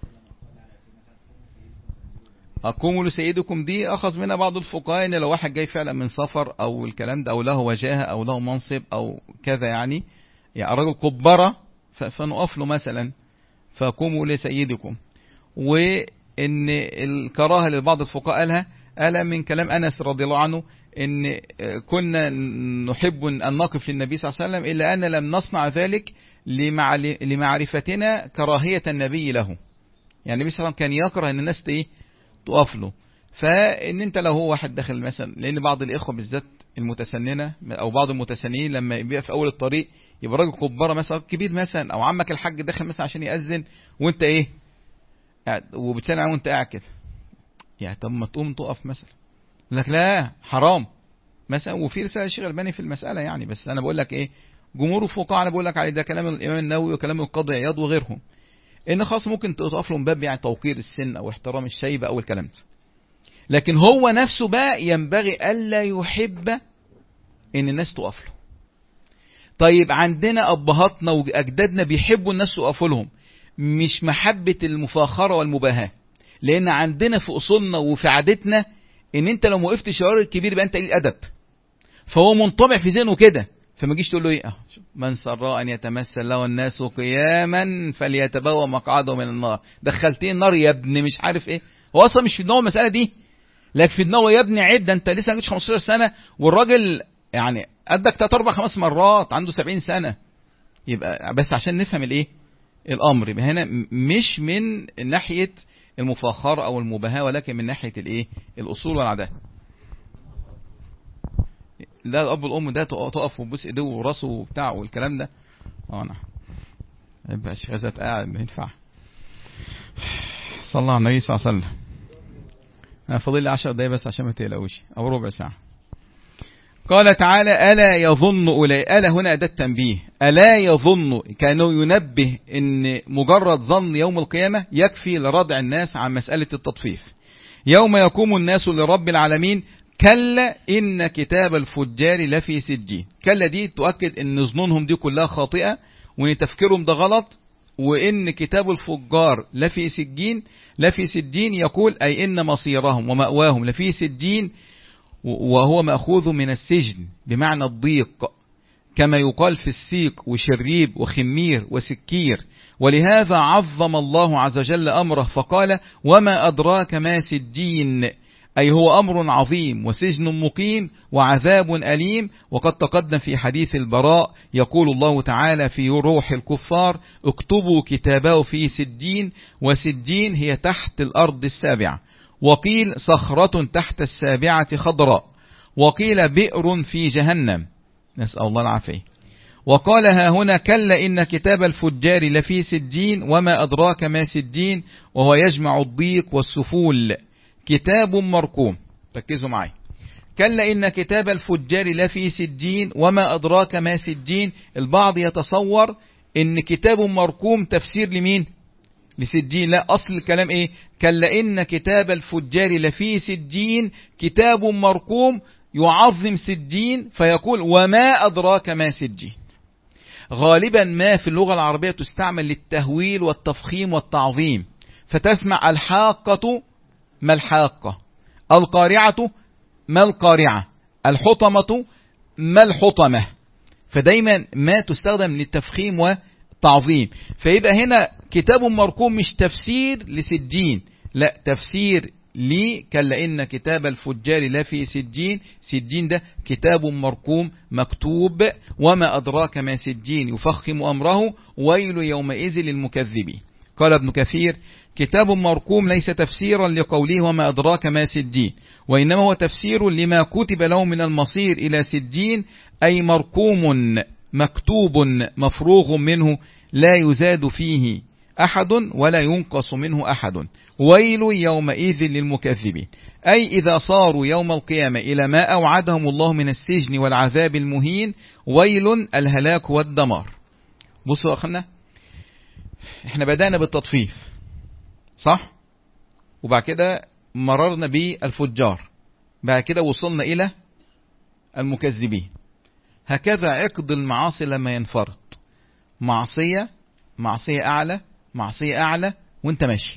[SPEAKER 1] أقوموا لسيدكم دي أخذ منها بعض الفقهاء إن لو واحد جاي فعلا من سفر أو الكلام ده، أو له وجاهة أو له منصب أو كذا، يعني يعني رجل كبرة فنقف له مثلا فقوموا لسيدكم. وإن الكراهة لبعض الفقهاء قالها قال من كلام أنس رضي الله عنه إن كنا نحب أن نقف للنبي صلى الله عليه وسلم إلا أن لم نصنع ذلك لمعرفتنا كراهية النبي له. يعني النبي صلى الله عليه وسلم كان يكره أن الناس إيه تقف له. فإن أنت لو هو واحد داخل مثلا، لأن بعض الإخوة بالذات المتسننة أو بعض المتسننين لما يبقى في أول الطريق يبقى راجل كبارة مثلا كبير مثلا أو عمك الحاج داخل مثلا عشان يأذن وأنت إيه قاعد وبتسمع وأنت قاعد كده، يعني طب ما تقوم تقف مثلا، لك لا حرام مثلا. وفي رسالة الشيخ الألباني في المسألة يعني، بس أنا بقول لك إيه جمهور الفقهاء أنا بقول لك عليه ده كلام الإمام النووي وكلام القاضي عياض وغيرهم، إن خاص ممكن تقف لهم باب يعني توقير السن أو احترام الشيبة أو الكلام ده. لكن هو نفسه بقى ينبغي ألا يحب إن الناس تقف له. طيب عندنا أبهاتنا وأجدادنا بيحبوا الناس تقف لهم، مش محبة المفاخرة والمباهاة، لأن عندنا في أصولنا وفي عادتنا إن أنت لو وقفتش الراجل الكبير يبقى أنت قليل أدب، فهو منطبع في ذهنه كده، فما جيش تقول له إيه من سراء أن يتمثل له الناس قياما فليتبوأ مقعده من النار، دخلتين النار يا ابني مش عارف إيه. هو أصلا مش في دماغه المسألة دي، لكن في دماغه يا ابني عيب ده أنت لسه ما جيتش خمستاشر سنة والراجل يعني قدك تلات أربع خمس مرات عنده سبعين سنة. يبقى بس عشان نفهم الإيه الأمر، يبقى هنا مش من ناحية المفاخرة أو المباهاة، ولكن من ناحية الإيه الأصول والعادات. لا الأب والأم ده تقف وبوس إيده وراسه وبتاع والكلام ده اه نعم يبقى شغازات قاعد ما ينفع. صلى الله على النبي صلى الله عليه وسلم. أنا فاضل لي عشر دقايق بس عشان ما تقلقوش أو ربع ساعة. قال تعالى ألا يظن أولئك، ألا هنا أداة تنبيه، ألا يظن كانوا ينبه إن مجرد ظن يوم القيامة يكفي لردع الناس عن مسألة التطفيف. يوم يقوم الناس لرب العالمين كلا إن كتاب الفجار لفي سجين. كلا دي تؤكد إن ظنونهم دي كلها خاطئة وإن تفكيرهم ده غلط، وإن كتاب الفجار لفي سجين. لفي سجين يقول أي إن مصيرهم ومأواهم لفي سجين، وهو مأخوذ من السجن بمعنى الضيق، كما يقال في السيق وشريب وخمير وسكير. ولهذا عظم الله عز وجل أمره فقال وما أدراك ما سجين، أي هو أمر عظيم وسجن مقيم وعذاب أليم. وقد تقدم في حديث البراء يقول الله تعالى في روح الكفار اكتبوا كتابه في سجين، وسجين هي تحت الأرض السابعة، وقيل صخرة تحت السابعة خضراء، وقيل بئر في جهنم، نسأل الله العافية. وقال ها هنا كلا إن كتاب الفجار لفي سجين وما أدراك ما سجين، وهو يجمع الضيق والسفول، كتاب مرقوم. ركزوا معي، كلا إن كتاب الفجار لفي سجين وما أدراك ما سجين. البعض يتصور إن كتاب مرقوم تفسير لمين؟ لسجين. لا، أصل الكلام إيه؟ كلا إن كتاب الفجار لفي سجين، كتاب مرقوم يعظم سجين فيقول وما أدراك ما سجين. غالبا ما في اللغة العربية تستعمل للتهويل والتفخيم والتعظيم، فتسمع الحاقة ما الحاقة، القارعة ما القارعة، الحطمة ما الحطمة، فدايما ما تستخدم للتفخيم والتعظيم. فيبقى هنا كتاب مرقوم مش تفسير لسجين، لا تفسير لي كلا إن كتاب الفجار لفي سجين. سجين ده كتاب مرقوم مكتوب، وما أدراك ما سجين يفخم أمره ويل يومئذ للمكذبين. قال ابن كثير كتاب مرقوم ليس تفسيرا لقوله وما أدراك ما سجين، وإنما هو تفسير لما كتب له من المصير إلى سجين، أي مرقوم مكتوب مفروغ منه لا يزاد فيه أحد ولا ينقص منه أحد، ويل يومئذ للمكذبين. أي إذا صاروا يوم القيامة إلى ما أوعدهم الله من السجن والعذاب المهين، ويل الهلاك والدمار. بصوا أخنا، احنا بدأنا بالتطفيف صح، وبعد كده مررنا بالفجار، بعد كده وصلنا إلى المكذبين. هكذا عقد المعاصي لما ينفرط، معصية معصية أعلى معصية أعلى وانت ماشي.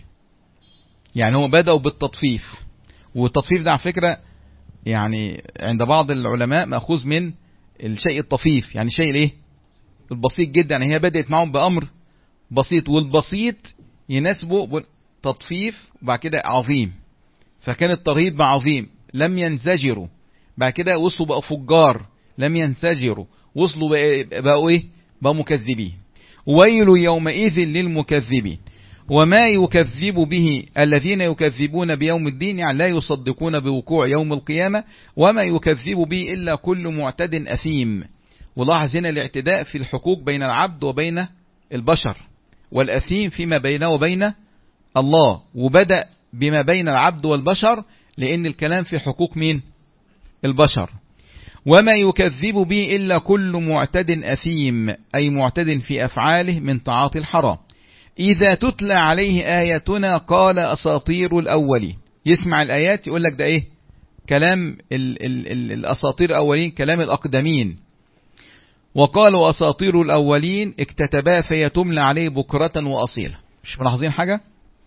[SPEAKER 1] يعني هو بدأوا بالتطفيف، والتطفيف ده على فكرة يعني عند بعض العلماء مأخوذ من الشيء الطفيف، يعني شيء الايه البسيط جدا، يعني هي بدأت معهم بأمر بسيط، والبسيط يناسبه تطفيف وبعد كده عظيم، فكان الترهيب مع عظيم لم ينزجروا، بعد كده وصلوا بقوا فجار لم ينزجروا، وصلوا بقوا ايه بقوا مكذبين. ويل يومئذ للمكذبين وما يكذب به الذين يكذبون بيوم الدين، يعني لا يصدقون بوقوع يوم القيامة، وما يكذب به إلا كل معتد أثيم. ولاحظ هنا الاعتداء في الحقوق بين العبد وبين البشر، والأثيم فيما بينه وبين الله، وبدأ بما بين العبد والبشر لأن الكلام في حقوق مين؟ البشر. وما يكذب به إلا كل معتد أثيم، أي معتد في أفعاله من تعاطي الحرام. إذا تتلى عليه آياتنا قال أساطير الأولين. يسمع الآيات يقول لك ده إيه؟ كلام ال ال ال الأساطير الأولين، كلام الأقدمين. وقالوا أساطير الأولين اكتتبا فهي تملى عليه بكرة وأصيلا. مش ملاحظين حاجة؟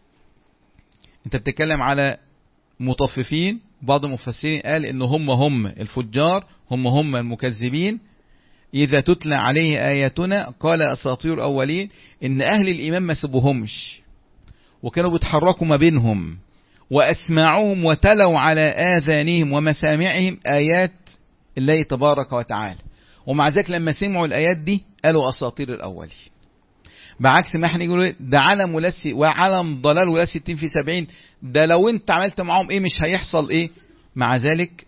[SPEAKER 1] انت بتتكلم على مطففين، بعض المفسرين قال إن هم هم الفجار، هم هم المكذبين. إذا تتلى عليه آياتنا قال أساطير الأولين، إن أهل الإيمان ما سبوهمش وكانوا بيتحركوا ما بينهم وأسمعوهم وتلوا على آذانهم ومسامعهم آيات الله تبارك وتعالى، ومع ذلك لما سمعوا الآيات دي قالوا أساطير الأولين. بعكس ما احنا نقول ده علم ولس وعلم ضلال ولا ستين في سبعين، ده لو انت عملت معهم ايه مش هيحصل ايه. مع ذلك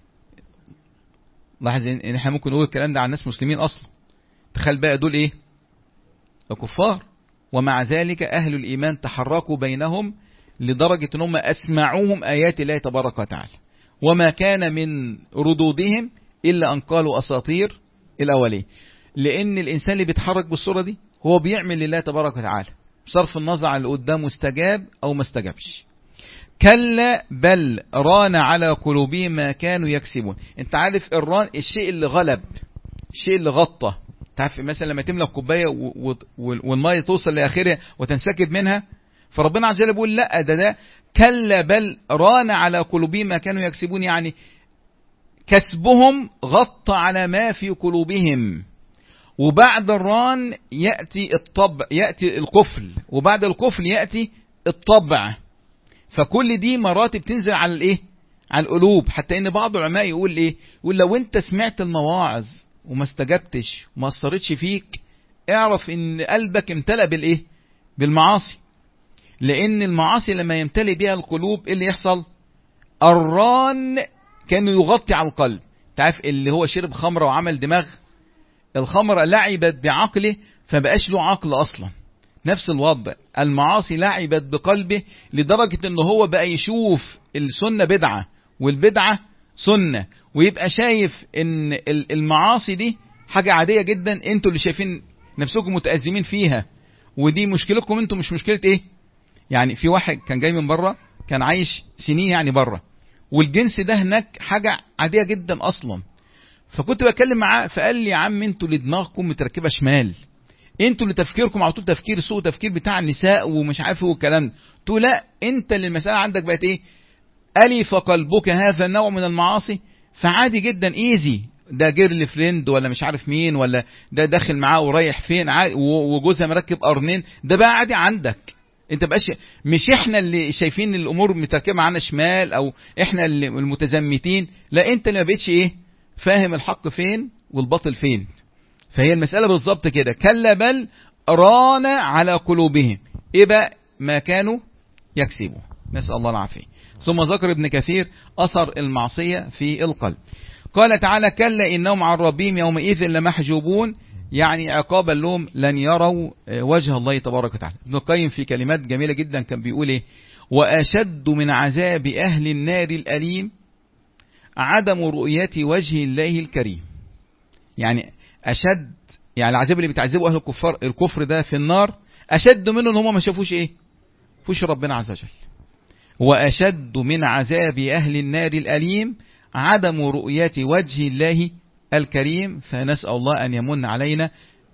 [SPEAKER 1] لاحظ ان احنا ممكن نقول الكلام ده عن ناس مسلمين اصلا، تخيل بقى دول ايه كفار، ومع ذلك اهل الايمان تحركوا بينهم لدرجة ان هم اسمعوهم ايات الله تبارك وتعالى، وما كان من ردودهم الا ان قالوا اساطير الاولين. لان الانسان اللي بيتحرك بالصورة دي هو بيعمل لله تبارك وتعالى بصرف النظر عن اللي قدامه استجاب او ما استجابش. كلا بل ران على قلوبهم ما كانوا يكسبون. انت عارف الران الشيء اللي غلب، الشيء اللي غطى. تعرف مثلا لما تملى كوبايه والميه توصل لاخرها وتنسكب منها، فربنا عز وجل بيقول لا ده ده كلا بل ران على قلوبهم ما كانوا يكسبون، يعني كسبهم غطى على ما في قلوبهم. وبعد الران يأتي الطبع، يأتي القفل، وبعد القفل يأتي الطبع. فكل دي مراتب تنزل على الايه على القلوب، حتى ان بعض العلماء يقول ايه يقول لو انت سمعت المواعظ وما استجبتش وما اثرتش فيك، اعرف ان قلبك امتلأ بالايه بالمعاصي. لان المعاصي لما يمتلئ بها القلوب ايه اللي يحصل؟ الران كانه يغطي على القلب. تعرف اللي هو شرب خمره وعمل دماغ، الخمره لعبت بعقله فبقاش له عقل اصلا. نفس الوضع المعاصي لعبت بقلبه لدرجة ان هو بقى يشوف السنة بدعة والبدعة سنة، ويبقى شايف ان المعاصي دي حاجة عادية جدا، انتوا اللي شايفين نفسكم متأزمين فيها، ودي مشكلتكم انتوا مش مشكلة ايه. يعني في واحد كان جاي من بره، كان عايش سنين يعني بره، والجنس ده هناك حاجة عادية جدا اصلا. فكنت بتكلم معاه فقال لي يا عم انتوا اللي دماغكم متركبة شمال، انتوا اللي تفكيركم على طول تفكير سوء، تفكير بتاع النساء ومش عارف ايه والكلام ده. تقول لا انت اللي المسألة عندك بقت ايه؟ ألف قلبك هذا النوع من المعاصي، فعادي جدا ايزي، ده جيرل فريند ولا مش عارف مين، ولا ده داخل معاه ورايح فين وجوزها مركب قرنين، ده بقى عادي عندك. انت بقاش مش احنا اللي شايفين الامور متركبه معانا شمال، او احنا اللي المتزمتين، لا انت اللي ما بقتش ايه فاهم الحق فين والباطل فين. فهي المسألة بالظبط كده، كلا بل ران على قلوبهم ايه بقى ما كانوا يكسبوا، نسأل الله العافية. ثم ذكر ابن كثير أثر المعصية في القلب. قال تعالى كلا إنهم عن ربهم يومئذ لمحجوبون، يعني عقابا لهم لن يروا وجه الله تبارك وتعالى. ابن القيم في كلمات جميلة جدا كان بيقول ايه وأشد من عذاب أهل النار الأليم عدم رؤية وجه الله الكريم. يعني أشد، يعني العذاب اللي بتعذبه أهل الكفار الكفر ده في النار أشد منه ان هم ما شافوش ايه فوش ربنا عز وجل. وأشد من عذاب أهل النار الأليم عدم رؤية وجه الله الكريم. فنسأل الله أن يمن علينا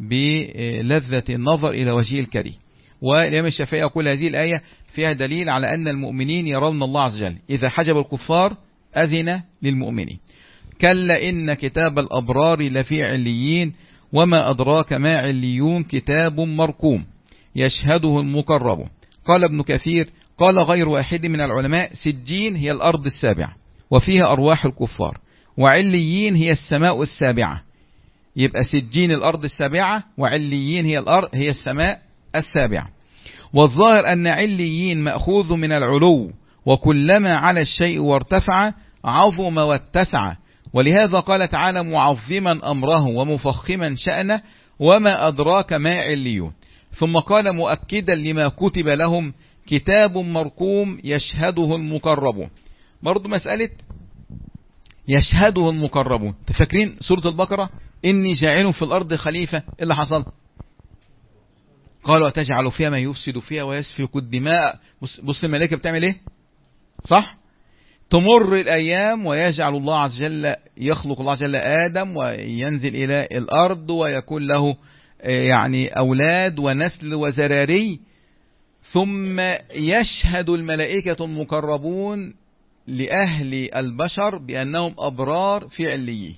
[SPEAKER 1] بلذة النظر إلى وجهه الكريم. والإمام الشافعي يقول هذه الآية فيها دليل على أن المؤمنين يرون الله عز وجل، إذا حجب الكفار أذن للمؤمنين. كلا إن كتاب الأبرار لفي عليين وما أدراك ما عليون كتاب مرقوم يشهده المقربون. قال ابن كثير قال غير واحد من العلماء سجين هي الأرض السابعة وفيها أرواح الكفار، وعليين هي السماء السابعة. يبقى سجين الأرض السابعة، وعليين هي الأرض هي السماء السابعة. والظاهر أن عليين مأخوذ من العلو، وكلما على الشيء وارتفع عظم واتسع، ولهذا قال تعالى معظما أمره ومفخما شأنه وما أدراك ما عليون. ثم قال مؤكدا لما كتب لهم كتاب مرقوم يشهده المقربون. برضو مسألة يشهده المقربون، تفكرين سورة البقرة إني جاعل في الأرض خليفة، إيه اللي حصل؟ قالوا أتجعل فيها ما يفسد فيها ويسفك الدماء. بص, بص الملائكة بتعمل إيه؟ صح؟ تمر الأيام ويجعل الله عز وجل يخلق الله عز وجل آدم وينزل إلى الأرض ويكون له يعني أولاد ونسل وزراري، ثم يشهد الملائكة المقربون لأهل البشر بأنهم أبرار في عليين.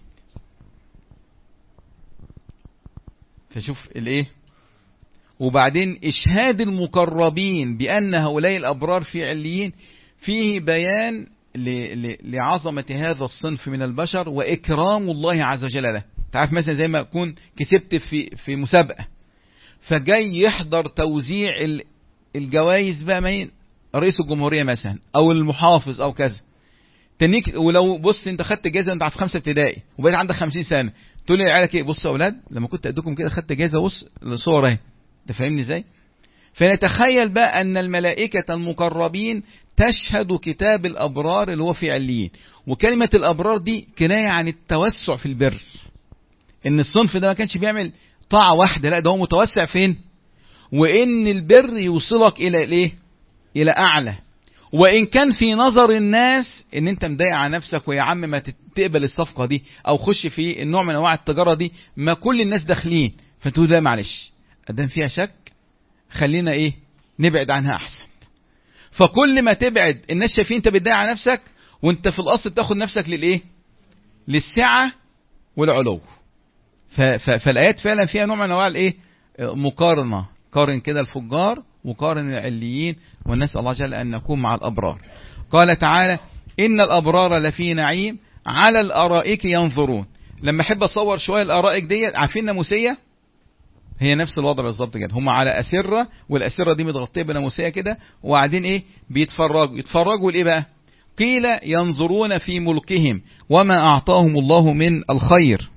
[SPEAKER 1] فشوف الإيه؟ وبعدين إشهاد المقربين بأن هؤلاء الأبرار في عليين فيه بيان لعظمة هذا الصنف من البشر وإكرام الله عز وجل له. تعرف مثلا زي ما أكون كسبت في في مسابقة، فجاي يحضر توزيع الجوائز بقى مين؟ رئيس الجمهورية مثلا أو المحافظ أو كذا. تنيك ولو بص أنت خدت جائزة أنت في خمسة ابتدائي وبقيت عندك خمسين سنة، تقول لي عيالك إيه؟ بصوا يا أولاد لما كنت أدوكم كده خدت جائزة، بص الصور أهي. تفهمني إزاي؟ فنتخيل بقى أن الملائكة المقربين تشهد كتاب الأبرار اللي هو في عليين. وكلمة الأبرار دي كناية عن التوسع في البر، إن الصنف ده ما كانش بيعمل طاعة واحدة، لا ده هو متوسع فين؟ وإن البر يوصلك إلى إيه؟ إلى أعلى. وإن كان في نظر الناس إن أنت مضايق على نفسك ويا عم ما تقبل الصفقة دي أو خش في النوع من أنواع التجارة دي، ما كل الناس داخلين، فتقول لا معلش أدام فيها شك خلينا إيه؟ نبعد عنها أحسن. فكل ما تبعد الناس شايفين أنت بتضايق على نفسك، وأنت في الأصل تاخد نفسك للإيه؟ للسعة والعلو. فالآيات فعلا فيها نوع من أنواع الإيه؟ مقارنة، قارن كده الفجار وقارن العليين، ونسأل الله جل أن نكون مع الأبرار. قال تعالى إن الأبرار لفي نعيم على الأرائك ينظرون. لما أحب أصور شوية الأرائك دي، عارفين ناموسية؟ هي نفس الوضع بالظبط كده، هم على أسرة والأسرة دي متغطية بناموسية كده، وقاعدين إيه؟ بيتفرجوا يتفرجوا لإيه بقى؟ قيل ينظرون في ملكهم وما أعطاهم الله من الخير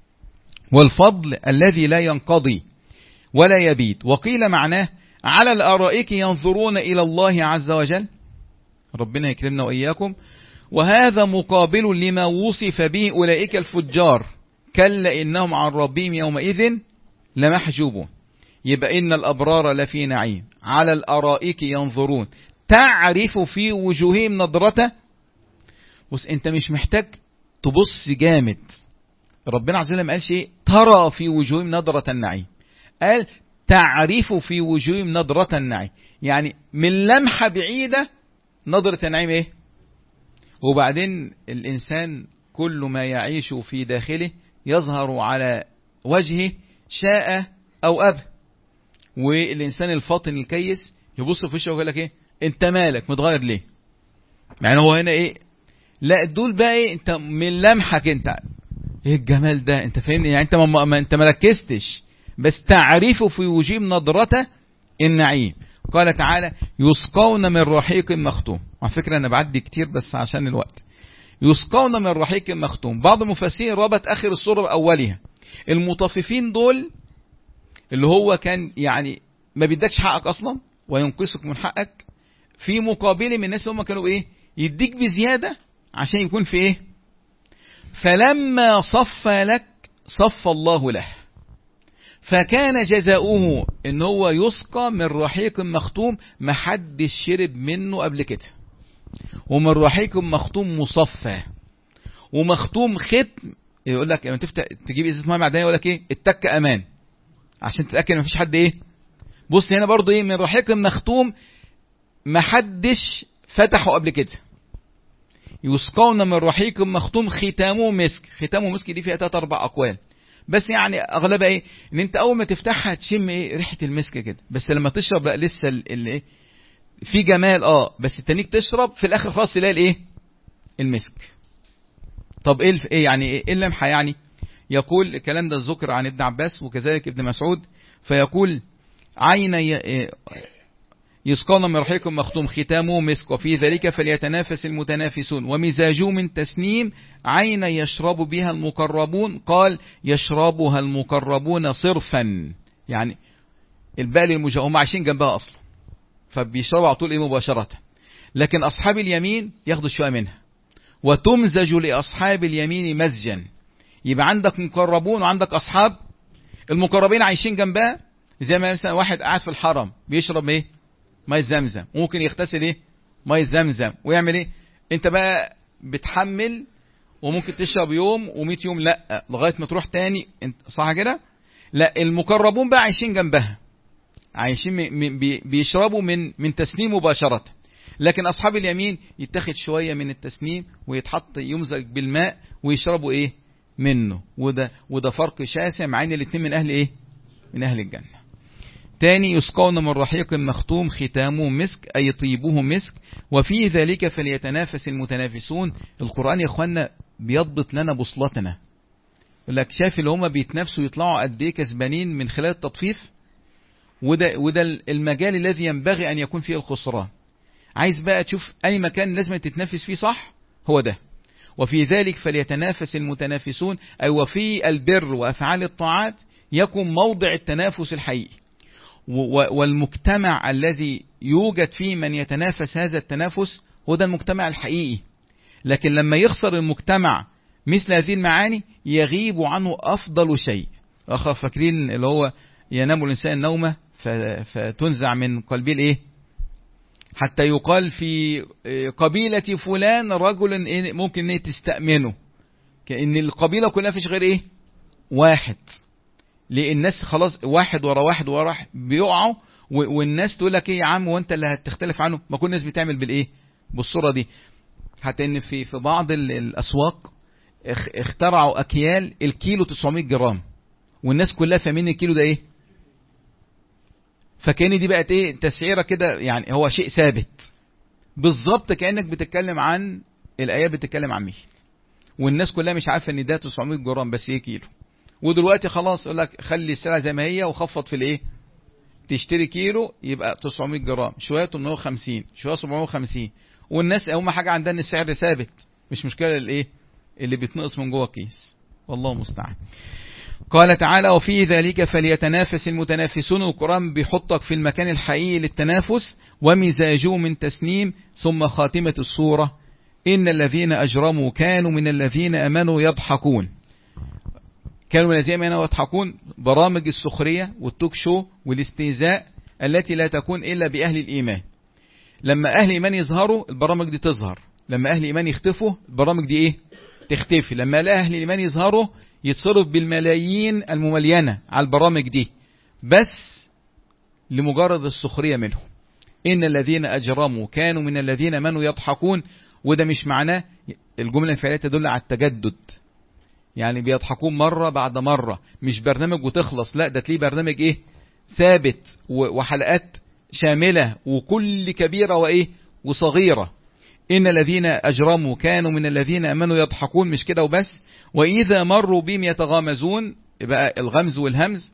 [SPEAKER 1] والفضل الذي لا ينقضي ولا يبيد. وقيل معناه على الأرائك ينظرون إلى الله عز وجل، ربنا يكرمنا وإياكم. وهذا مقابل لما وصف به أولئك الفجار، كلا إنهم عن ربهم يومئذ لمحجوبون. يبقى إن الأبرار لفي نعيم على الأرائك ينظرون تعرف في وجوههم نظرته. بص أنت مش محتاج تبص جامد، ربنا عز وجل ما قالش إيه ترى في وجوههم نظرة النعيم، قال تعرف في وجوههم نظرة النعيم، يعني من لمحة بعيدة نظرة النعيم إيه. وبعدين الإنسان كل ما يعيش في داخله يظهر على وجهه شاء أو أبى. والإنسان الفاطن الكيس يبص في وشه ويقول لك إيه أنت مالك متغير ليه؟ يعني هو هنا إيه؟ لا دول بقى إيه؟ أنت من لمحك أنت إيه الجمال ده؟ أنت فاهمني؟ يعني أنت ما, ما أنت ما ركزتش، بس تعرف في وجوههم نظرة النعيم. قال تعالى يسقون من رحيق مختوم. على فكرة أنا بعدي كتير بس عشان الوقت. يسقون من رحيق مختوم، بعض المفسرين ربط آخر السورة بأولها. المطففين دول اللي هو كان يعني ما بيدكش حقك أصلا وينقصك من حقك، في مقابل من الناس هم كانوا إيه يديك بزيادة عشان يكون في إيه. فلما صفى لك صفى الله له، فكان جزاؤه ان هو يسقى من رحيق مختوم ما حدش شرب منه قبل كده، ومن رحيق مختوم مصفى ومختوم ختم. يقول لك لما تفتح تجيب ازازه ميه معدنيه يقول لك ايه التك امان عشان تتاكد ان مفيش حد ايه. بص هنا برضو ايه من رحيق مختوم ما حدش فتحه قبل كده. يسقون من رحيق مختوم ختامه مسك. ختامه مسك دي فيها ثلاث اربع اقوال، بس يعني اغلبها ايه ان انت اول ما تفتحها تشم ايه ريحه المسك كده، بس لما تشرب بقى لسه اللي ايه في جمال اه بس التانيك تشرب في الاخر خلاص تلاقي الايه المسك. طب ايه ايه يعني ايه اللمحه يعني؟ يقول الكلام ده الذكر عن ابن عباس وكذلك ابن مسعود، فيقول عين يسقون من رحيق مختوم ختامه مسك وفي ذلك فليتنافس المتنافسون ومزاجه من تسنيم عين يشرب بها المقربون، قال يشربها المقربون صرفا، يعني الباقي المجا هم عايشين جنبها اصلا فبيشربوا على طول ايه مباشره، لكن اصحاب اليمين ياخدوا شويه منها. وتمزج لاصحاب اليمين مزجا، يبقى عندك مقربون وعندك اصحاب. المقربين عايشين جنبها زي ما مثلا واحد قاعد في الحرم بيشرب ايه ميه زمزم، ممكن يغتسل ايه ميه زمزم ويعمل ايه. انت بقى بتحمل وممكن تشرب يوم ومئة يوم لا لغايه ما تروح تاني، انت صح كده؟ لا المقربون بقى عايشين جنبها، عايشين بيشربوا من من تسنيم مباشره، لكن اصحاب اليمين يتاخد شويه من التسنيم ويتحط يمزج بالماء ويشربوا ايه منه. وده وده فرق شاسع مع ان الاثنين من اهل ايه من اهل الجنه. تاني يسقون من رحيق مختوم ختامه مسك أي طيبه مسك وفي ذلك فليتنافس المتنافسون. القرآن يا اخوانا بيضبط لنا بوصلتنا، يقول لك شايف اللي هم بيتنافسوا يطلعوا قد ايه كسبانين من خلال التطفيف، وده وده المجال الذي ينبغي ان يكون فيه الخسران. عايز بقى تشوف اي مكان لازم تتنافس فيه صح هو ده. وفي ذلك فليتنافس المتنافسون أي وفي البر وأفعال الطاعات يكون موضع التنافس الحقيقي، والمجتمع الذي يوجد فيه من يتنافس هذا التنافس هو ده المجتمع الحقيقي. لكن لما يخسر المجتمع مثل هذه المعاني يغيب عنه أفضل شيء. أخر فاكرين اللي هو ينام الإنسان نومه فتنزع من قلبه الإيه حتى يقال في قبيلة فلان رجل ممكن إيه تستأمنه، كأن القبيلة كلها فيش غير إيه واحد، ليه الناس خلاص واحد ورا واحد ورا واحد بيقعوا، والناس تقول لك ايه يا عم وانت اللي هتختلف عنه، ما كل الناس بتعمل بالايه بالصوره دي. حتى ان في في بعض الاسواق اخترعوا اكيال الكيلو تسعمائة جرام والناس كلها فاهمين الكيلو ده ايه، فكان دي بقت ايه تسعيره كده، يعني هو شيء ثابت بالظبط كانك بتتكلم عن الايات بتتكلم عن ميل، والناس كلها مش عارفه ان ده تسعمائة جرام بس ايه كيلو. ودلوقتي خلاص يقول لك خلي السلعه زي ما هي وخفض في الايه، تشتري كيلو يبقى تسعمائة جرام شويه ثمانمائة وخمسين شويه سبعمائة وخمسين، والناس اهم حاجه عندها ان السعر ثابت مش مشكله الايه اللي بيتنقص من جوه الكيس، والله المستعان. قال تعالى وفي ذلك فليتنافس المتنافسون. القرآن بيحطك في المكان الحقيقي للتنافس. ومزاجه من تسنيم. ثم خاتمة السورة إن الذين أجرموا كانوا من الذين أمنوا يضحكون. كانوا من الذين أمنوا يضحكون برامج السخرية والتوك شو والاستهزاء التي لا تكون إلا بأهل الإيمان. لما أهل الإيمان يظهروا البرامج دي تظهر، لما أهل الإيمان يختفوا البرامج دي إيه تختفي. لما لا أهل الإيمان يظهروا يتصرف بالملايين المملينة على البرامج دي بس لمجرد السخرية منهم. إن الذين أجرموا كانوا من الذين آمنوا يضحكون. وده مش معناه الجملة الفعلية تدل على التجدد، يعني بيضحكون مرة بعد مرة مش برنامج وتخلص، لا ده تلاقيه برنامج إيه ثابت وحلقات شاملة وكل كبيرة وإيه وصغيرة. إن الذين أجرموا كانوا من الذين آمنوا يضحكون. مش كده وبس، وإذا مروا بهم يتغامزون. يبقى الغمز والهمز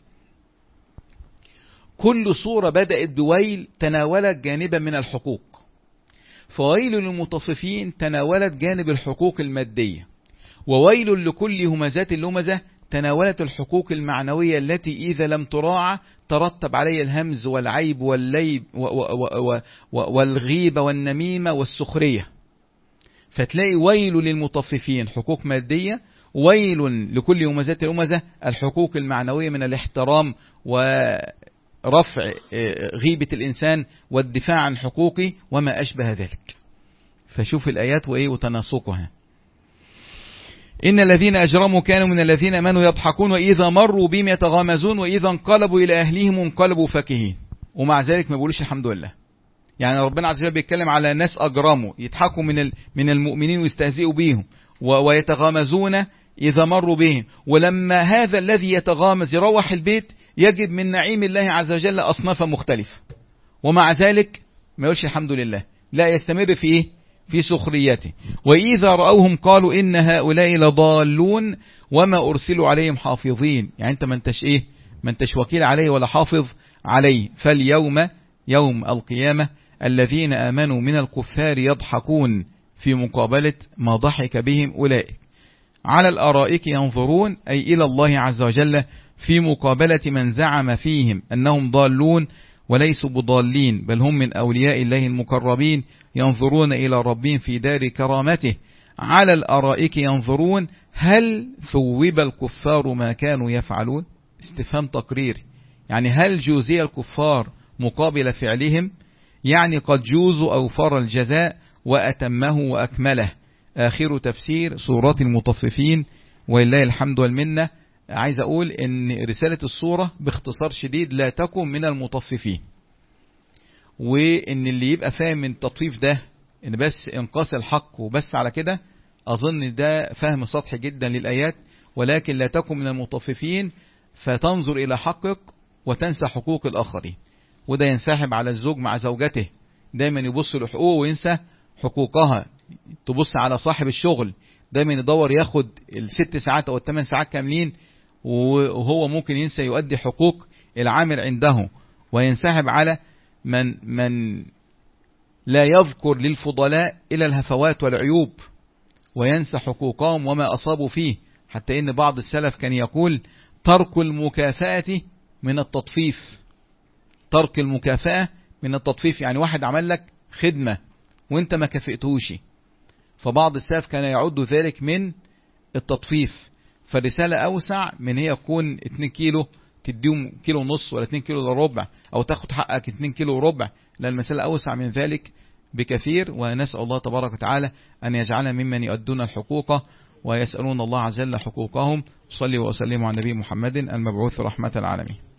[SPEAKER 1] كل صورة بدأت بويل تناولت جانبا من الحقوق، فويل للمطففين تناولت جانب الحقوق المادية، وويل لكل همزات اللمزة تناولت الحقوق المعنوية التي إذا لم تراعى ترتب عليه الهمز والعيب والليب والغيبة والنميمة والسخرية. فتلاقي ويل للمطففين حقوق مادية، ويل لكل همزات اللمزة الحقوق المعنوية من الاحترام ورفع غيبة الإنسان والدفاع عن حقوقه وما أشبه ذلك. فشوف الآيات وإيه وتناسقها. إن الذين أجرموا كانوا من الذين آمنوا يضحكون وإذا مروا بهم يتغامزون وإذا انقلبوا إلى أهلهم انقلبوا فكهين. ومع ذلك ما بيقولوش الحمد لله. يعني ربنا عز وجل بيتكلم على ناس أجرموا يضحكوا من من المؤمنين ويستهزئوا بيهم ويتغامزون إذا مروا بهم. ولما هذا الذي يتغامز يروح البيت يجد من نعيم الله عز وجل أصنافا مختلفة، ومع ذلك ما يقولش الحمد لله، لا يستمر في إيه؟ في سخريته. وإذا رأوهم قالوا إن هؤلاء لضالون وما أرسلوا عليهم حافظين. يعني أنت ما انتش إيه؟ ما انتش وكيل عليه ولا حافظ عليه. فاليوم يوم القيامة الذين آمنوا من الكفار يضحكون في مقابلة ما ضحك بهم أولئك، على الأرائك ينظرون، أي إلى الله عز وجل في مقابلة من زعم فيهم أنهم ضالون وليسوا بضالين، بل هم من أولياء الله المقربين ينظرون إلى ربهم في دار كرامته. على الأرائك ينظرون هل ثوب الكفار ما كانوا يفعلون؟ استفهام تقريري، يعني هل جوزي الكفار مقابل فعلهم؟ يعني قد جوزوا أوفر الجزاء وأتمه وأكمله. آخر تفسير سورة المطففين، ولله الحمد والمنة. عايز أقول إن رسالة السورة باختصار شديد لا تكن من المطففين، وإن اللي يبقى فاهم من التطفيف ده إن بس إنقاص الحق وبس على كده، أظن ده فهم سطحي جدا للآيات. ولكن لا تكن من المطففين فتنظر إلى حقك وتنسى حقوق الآخرين، وده ينسحب على الزوج مع زوجته، دايما يبص لحقوقه وينسى حقوقها. تبص على صاحب الشغل دايما يدور ياخد الست ساعات أو الثمان ساعات كاملين، وهو ممكن ينسى يؤدي حقوق العامل عنده. وينسحب على من من لا يذكر للفضلاء إلى الهفوات والعيوب وينسى حقوقهم وما أصابوا فيه. حتى إن بعض السلف كان يقول ترك المكافأة من التطفيف. ترك المكافأة من التطفيف، يعني واحد عمل لك خدمة وانت ما كافئتهوش، فبعض السلف كان يعد ذلك من التطفيف. فالرسالة أوسع من هي يكون اتنين كيلو تديهم كيلو ونص ولا اتنين كيلو وربع، أو تاخد حقك اتنين كيلو وربع. لأن المسألة أوسع من ذلك بكثير. ونسأل الله تبارك وتعالى أن يجعلنا ممن يؤدون الحقوق ويسألون الله عز وجل حقوقهم. صلي وسلم على نبي محمد المبعوث رحمة العالمين.